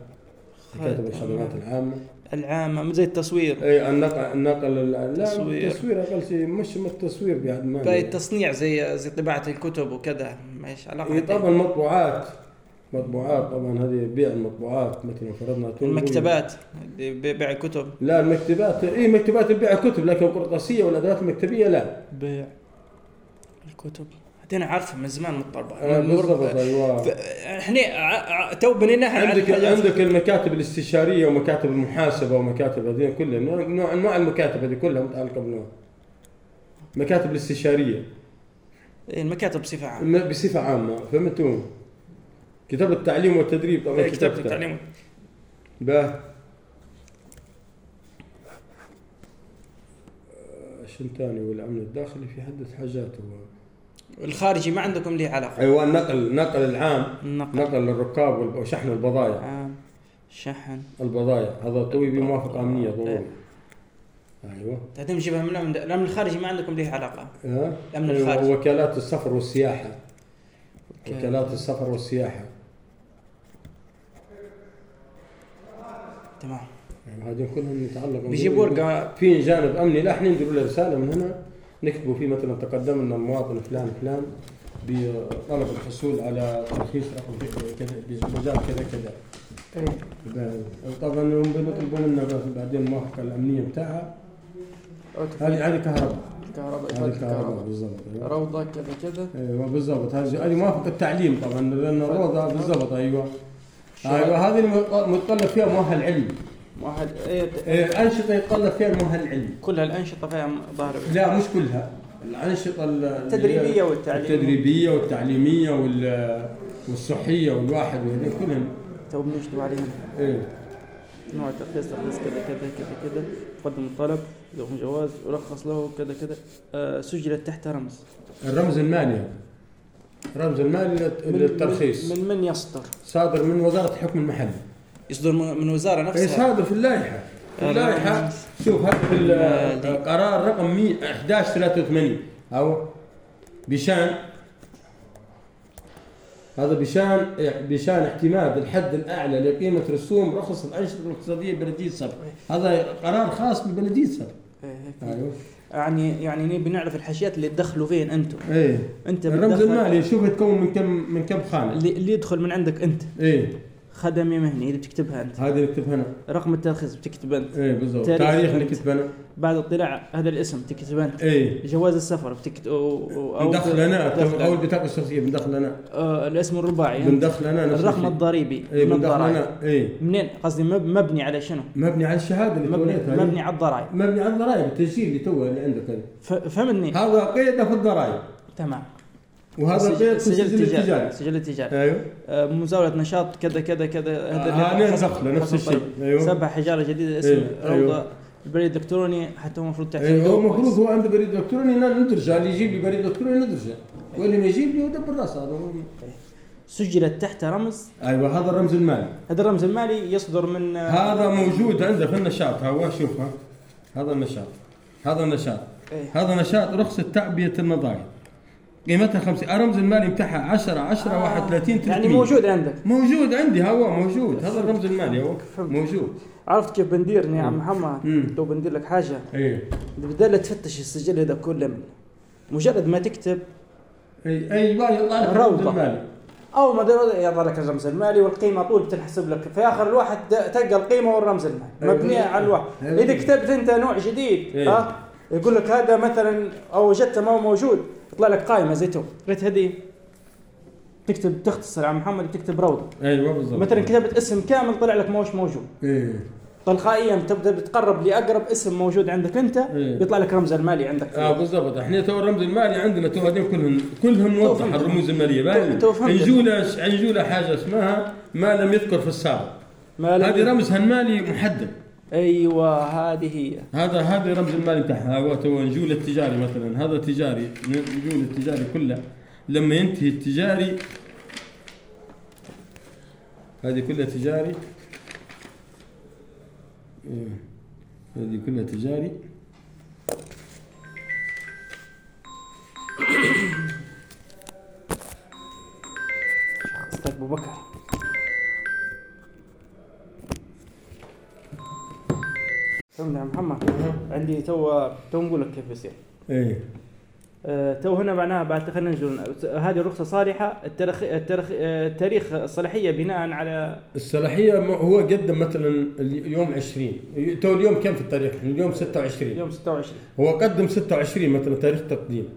العامة زي التصوير. اي النقل التصوير اقل شيء مش التصوير بعد ما باقي التصنيع زي طباعة الكتب وكذا ماشي علاقة. طبعا مطبوعات طبعا هذه بيع المطبوعات مثلا فرضنا المكتبات بيع الكتب. لا المكتبات مكتبات بيع الكتب لكن القرطاسية والأدوات المكتبية لا. بيع الكتب هذين عارفه من زمان متطبع. بالضبط ايوه. احنا تو بنيناها. عندك المكاتب الاستشارية ومكاتب المحاسبة ومكاتب هذين كلها انواع المكاتب هذه كلها متعلقة بنوع. مكاتب الاستشارية المكاتب بصفة عامة فهمتوا؟ كتاب التعليم والتدريب طبعا. كتاب التعليم شن تاني والأمن الداخلي في حدة حاجات. الخارجي ما عندكم ليه علاقة. أيوة النقل العام. نقل للركاب وشحن البضائع. شحن البضائع هذا طوي بموافقة أمنية ضروري. أيوة. تهتم جيبها من الأمن الخارجي ما عندكم ليه علاقة. الأمن الخارجي. وكالات السفر والسياحة. تمام. هذه كلهم يتعلقون. بيجيب ورقة في جانب أمني لا إحنا نديروا له رسالة من هنا نكتبوا فيه مثلا تقدم لنا المواطن فلان بطلب الحصول على ترخيص رقم كذا بمجال كذا. طبعا هم بيطلبوا لنا بعدين الموافقة الأمنية بتاعها. هذه كهرباء بالضبط. روضة كذا. ايوه بالضبط هذه موافقة التعليم طبعا لأن الروضة بالضبط ايوه هذه متطلب فيها مؤهل علمي. أنشطة يتطلب فيها المؤهل العلمي. كلها الأنشطة فيها ظاهر. لا مش كلها. الأنشطة التدريبية والتعليمية والصحية والواحد وهذين كلهم. تو بنشتغل عليهم. نوع ترخيص كذا قدم الطلب لهم جواز ورخص له كذا سجلت تحت الرمز المالي للترخيص. من يصدر؟ صادر من وزارة الحكم المحلي. يصدر من وزارة نفسها. صادر في اللائحة. شوف هذا القرار رقم 1183 أو بشان هذا بشان اعتماد الحد الأعلى لقيمة رسوم رخص الأنشطة الاقتصادية ببلدية سبع. هذا قرار خاص ببلدية سبع. أيوه. يعني نبي نعرف الحاجات اللي تدخلوا فين أنتم. أنت الرمز المالي شوف يتكون من كم خانة. اللي يدخل من عندك أنت. خدمي مهني اللي بتكتبها أنت. هذه بكتبها أنا. رقم الترخيص بتكتب أنت. بالضبط. تاريخ اللي كتبه أنا. بعد اطلاع هذا الاسم بتكتب أنت. جواز السفر بتكتب أو بندخل أنا أو البطاقة الشخصية بندخل أنا. الاسم الرباعي. بندخل أنا. الرقم الضريبي. بندخل أنا. منين قصدي مبني على شنو؟ مبني على الشهادة اللي توليتها. مبني على الضرائب. مبني على الضرائب التسجيل اللي توه اللي عندك هذا. فهمني. هذا قيد في الضرائب. تمام. وهذا قيد سجل التجاري. ايوه. مزاولة نشاط كذا كذا كذا هذا دخله نفس الشيء. ايوه. سبع حجارة جديدة اسم روضة. البريد الالكتروني حتى هو المفروض تحت. هو المفروض هو عنده بريد الكتروني ندرجه اللي يجيب لي بريد الكتروني ندرجه واللي ما يجيب لي ودبر راسه هذا. سجلت تحت رمز. ايوه هذا الرمز المالي. هذا الرمز المالي يصدر من هذا موجود عنده في النشاط. هو شوفها هذا النشاط. هذا نشاط رخصة تعبئة المضايق قيمتها 50. الرمز المالي بتاعها 10 31 300. يعني موجود عندك. موجود عندي هو موجود. هذا الرمز المالي هو موجود. عرفت كيف بنديرني يا عم محمد؟ لو بندير لك حاجة بدل تفتش السجل هذا كله من مجرد ما تكتب ايوه يطلع لك الرمز المالي. أو ما يطلع لك الرمز المالي والقيمة طول بتنحسب لك في آخر الواحد تلقى القيمة والرمز المالي مبنية على الواحد. إذا كتبت أنت نوع جديد يقول لك هذا مثلا أو وجدته ما هو موجود يطلع لك قائمة زي تو قلت هذه تكتب تختصر عن محمد تكتب روضة. ايوه بالضبط. مثلا كتبت اسم كامل طلع لك ما هوش موجود. تلقائيا تبدا بتقرب لاقرب اسم موجود عندك انت يطلع لك رمز المالي عندك. بالضبط. احنا تو الرمز المالي عندنا تو هذين كلهم موضح الرموز الماليه. نجوله حاجه اسمها ما لم يذكر في السابق. هذه رمزها المالي محدد. ايوه هذه هي. هذا رمز المالي بتاعها. هو تو نجول التجاري مثلا هذا تجاري نجول التجاري كله لما ينتهي التجاري هذه كلها تجاري. هذه كلها تجاري. استاذ ابو بكر فهمنا يا محمد. عندي تو نقول لك كيف بيصير. تو هنا معناها بعد خلينا نقول هذه الرخصة صالحة. التاريخ الصلاحية بناء على الصلاحية هو قدم مثلا اليوم 20 تو اليوم كم في التاريخ؟ اليوم 26. اليوم 26 هو قدم 26 مثلا تاريخ تقديم.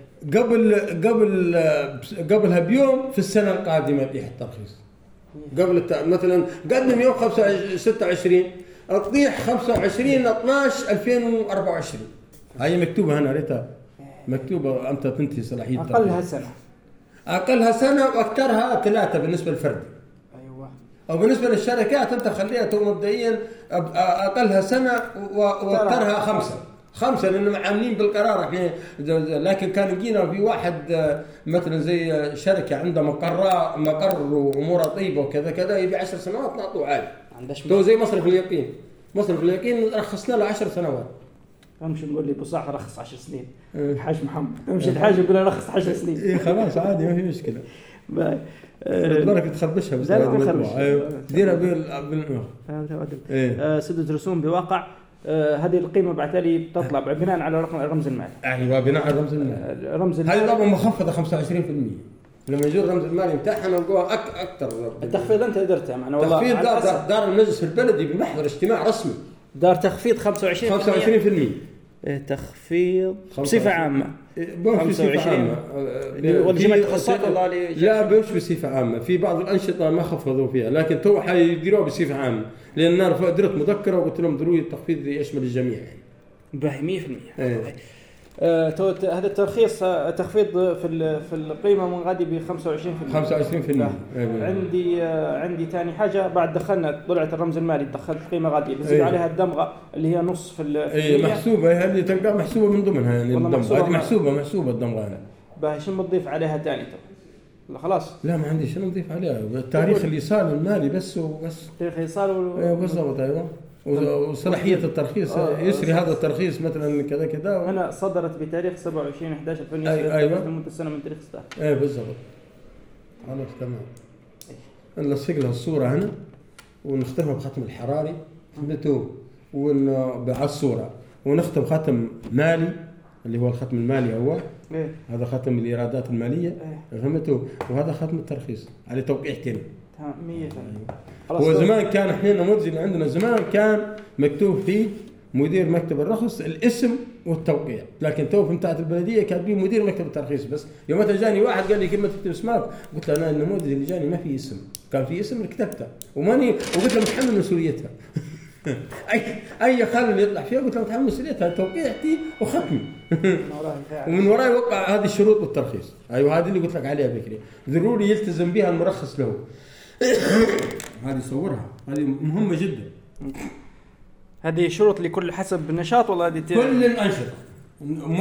قبلها بيوم في السنة القادمة يطيح الترخيص. قبل مثلا قدم يوم 26 تطيح 25/12/2024. هاي مكتوبة هنا ريتها مكتوبة أنت تنتهي صلاحية أقلها سنة وأكثرها 3 بالنسبة للفرد. أيوة. أو بالنسبة للشركات أنت خليها تو مبدئيا أقلها سنة وأكثرها 5 لأنهم عاملين بالقرار إحنا. لكن كان جينا في واحد مثلا زي شركة عندها مقر وأمورها طيبة وكذا كذا يبي 10 سنوات نعطوه عادي. تو زي مصرف اليقين رخصنا له 10 سنوات. امشي نقول لي ابو صاح رخص 10 سنين. حاج محمد امشي الحاج يقول له رخص 10 سنين. خلاص عادي ما في مشكله. بركة تخربشها بس. لا تخربش. ديرها سدد رسوم بواقع. هذه القيمه بعد لي تطلع بناء على رقم الرمز المالي. يعني بناء على الرمز المالي. هذه طبعا مخفضه 25%. لما يجي الرمز المالي بتاعها نلقوها اكثر. التخفيض انت قدرتها معنا والله. تخفيض دار المجلس البلدي بمحضر اجتماع رسمي. دار تخفيض 25%. تخفيض بصفة عامة 25. والجمعية تخصصات والله لا بوش بصفة عامة. في بعض الأنشطة ما خفضوا فيها لكن تو حيديروها بصفة عامة لأن أنا درت مذكرة وقلت لهم ضروري التخفيض يشمل الجميع يعني. باهي 100%. هذا الترخيص تخفيض في القيمة من غادي ب 25%. عندي ثاني حاجة بعد دخلنا طلعت الرمز المالي دخلت القيمة غادية بزيد عليها الدمغة اللي هي نص في محسوبة. هذه تلقى محسوبة من ضمنها يعني الدمغة هذه محسوبة الدمغة. باهي شو بتضيف عليها ثاني لا خلاص. لا ما عندي شنو نضيف عليها. تاريخ الإيصال المالي بس تاريخ الإيصال بالضبط. أيوة. وصلاحية الترخيص يسري هذا الترخيص مثلا كذا كذا. أنا صدرت بتاريخ 27/11/2020. أيوة. مدة السنة من تاريخ 16. بالضبط. خلاص تمام. نلصق لها الصورة هنا ونختمها بختم الحراري فهمتوا، على الصورة، ونختم ختم مالي اللي هو الختم المالي هو هذا ختم الإيرادات المالية فهمتوا، وهذا ختم الترخيص على توقيعتين. تمام 100%. هو زمان كان احنا النموذج اللي عندنا زمان كان مكتوب فيه مدير مكتب الرخص الاسم والتوقيع، لكن تو في بتاعت البلديه كاتبين مدير مكتب الترخيص بس. يوم جاني واحد قال لي كلمه تكتب اسمك، قلت له انا النموذج اللي جاني ما في اسم، كان في اسم كتبته وقلت له متحمل مسؤوليتها. اي خلل يطلع فيها قلت له متحمل مسؤوليتها، توقيعتي وختمي. ومن وراي وقع هذه الشروط والترخيص. ايوه هذه اللي قلت لك عليها بكري، ضروري يلتزم بها المرخص له. هذه صورها، هذه مهمه جدا. هذه شروط لكل حسب النشاط ولا هذه كل الأنشطة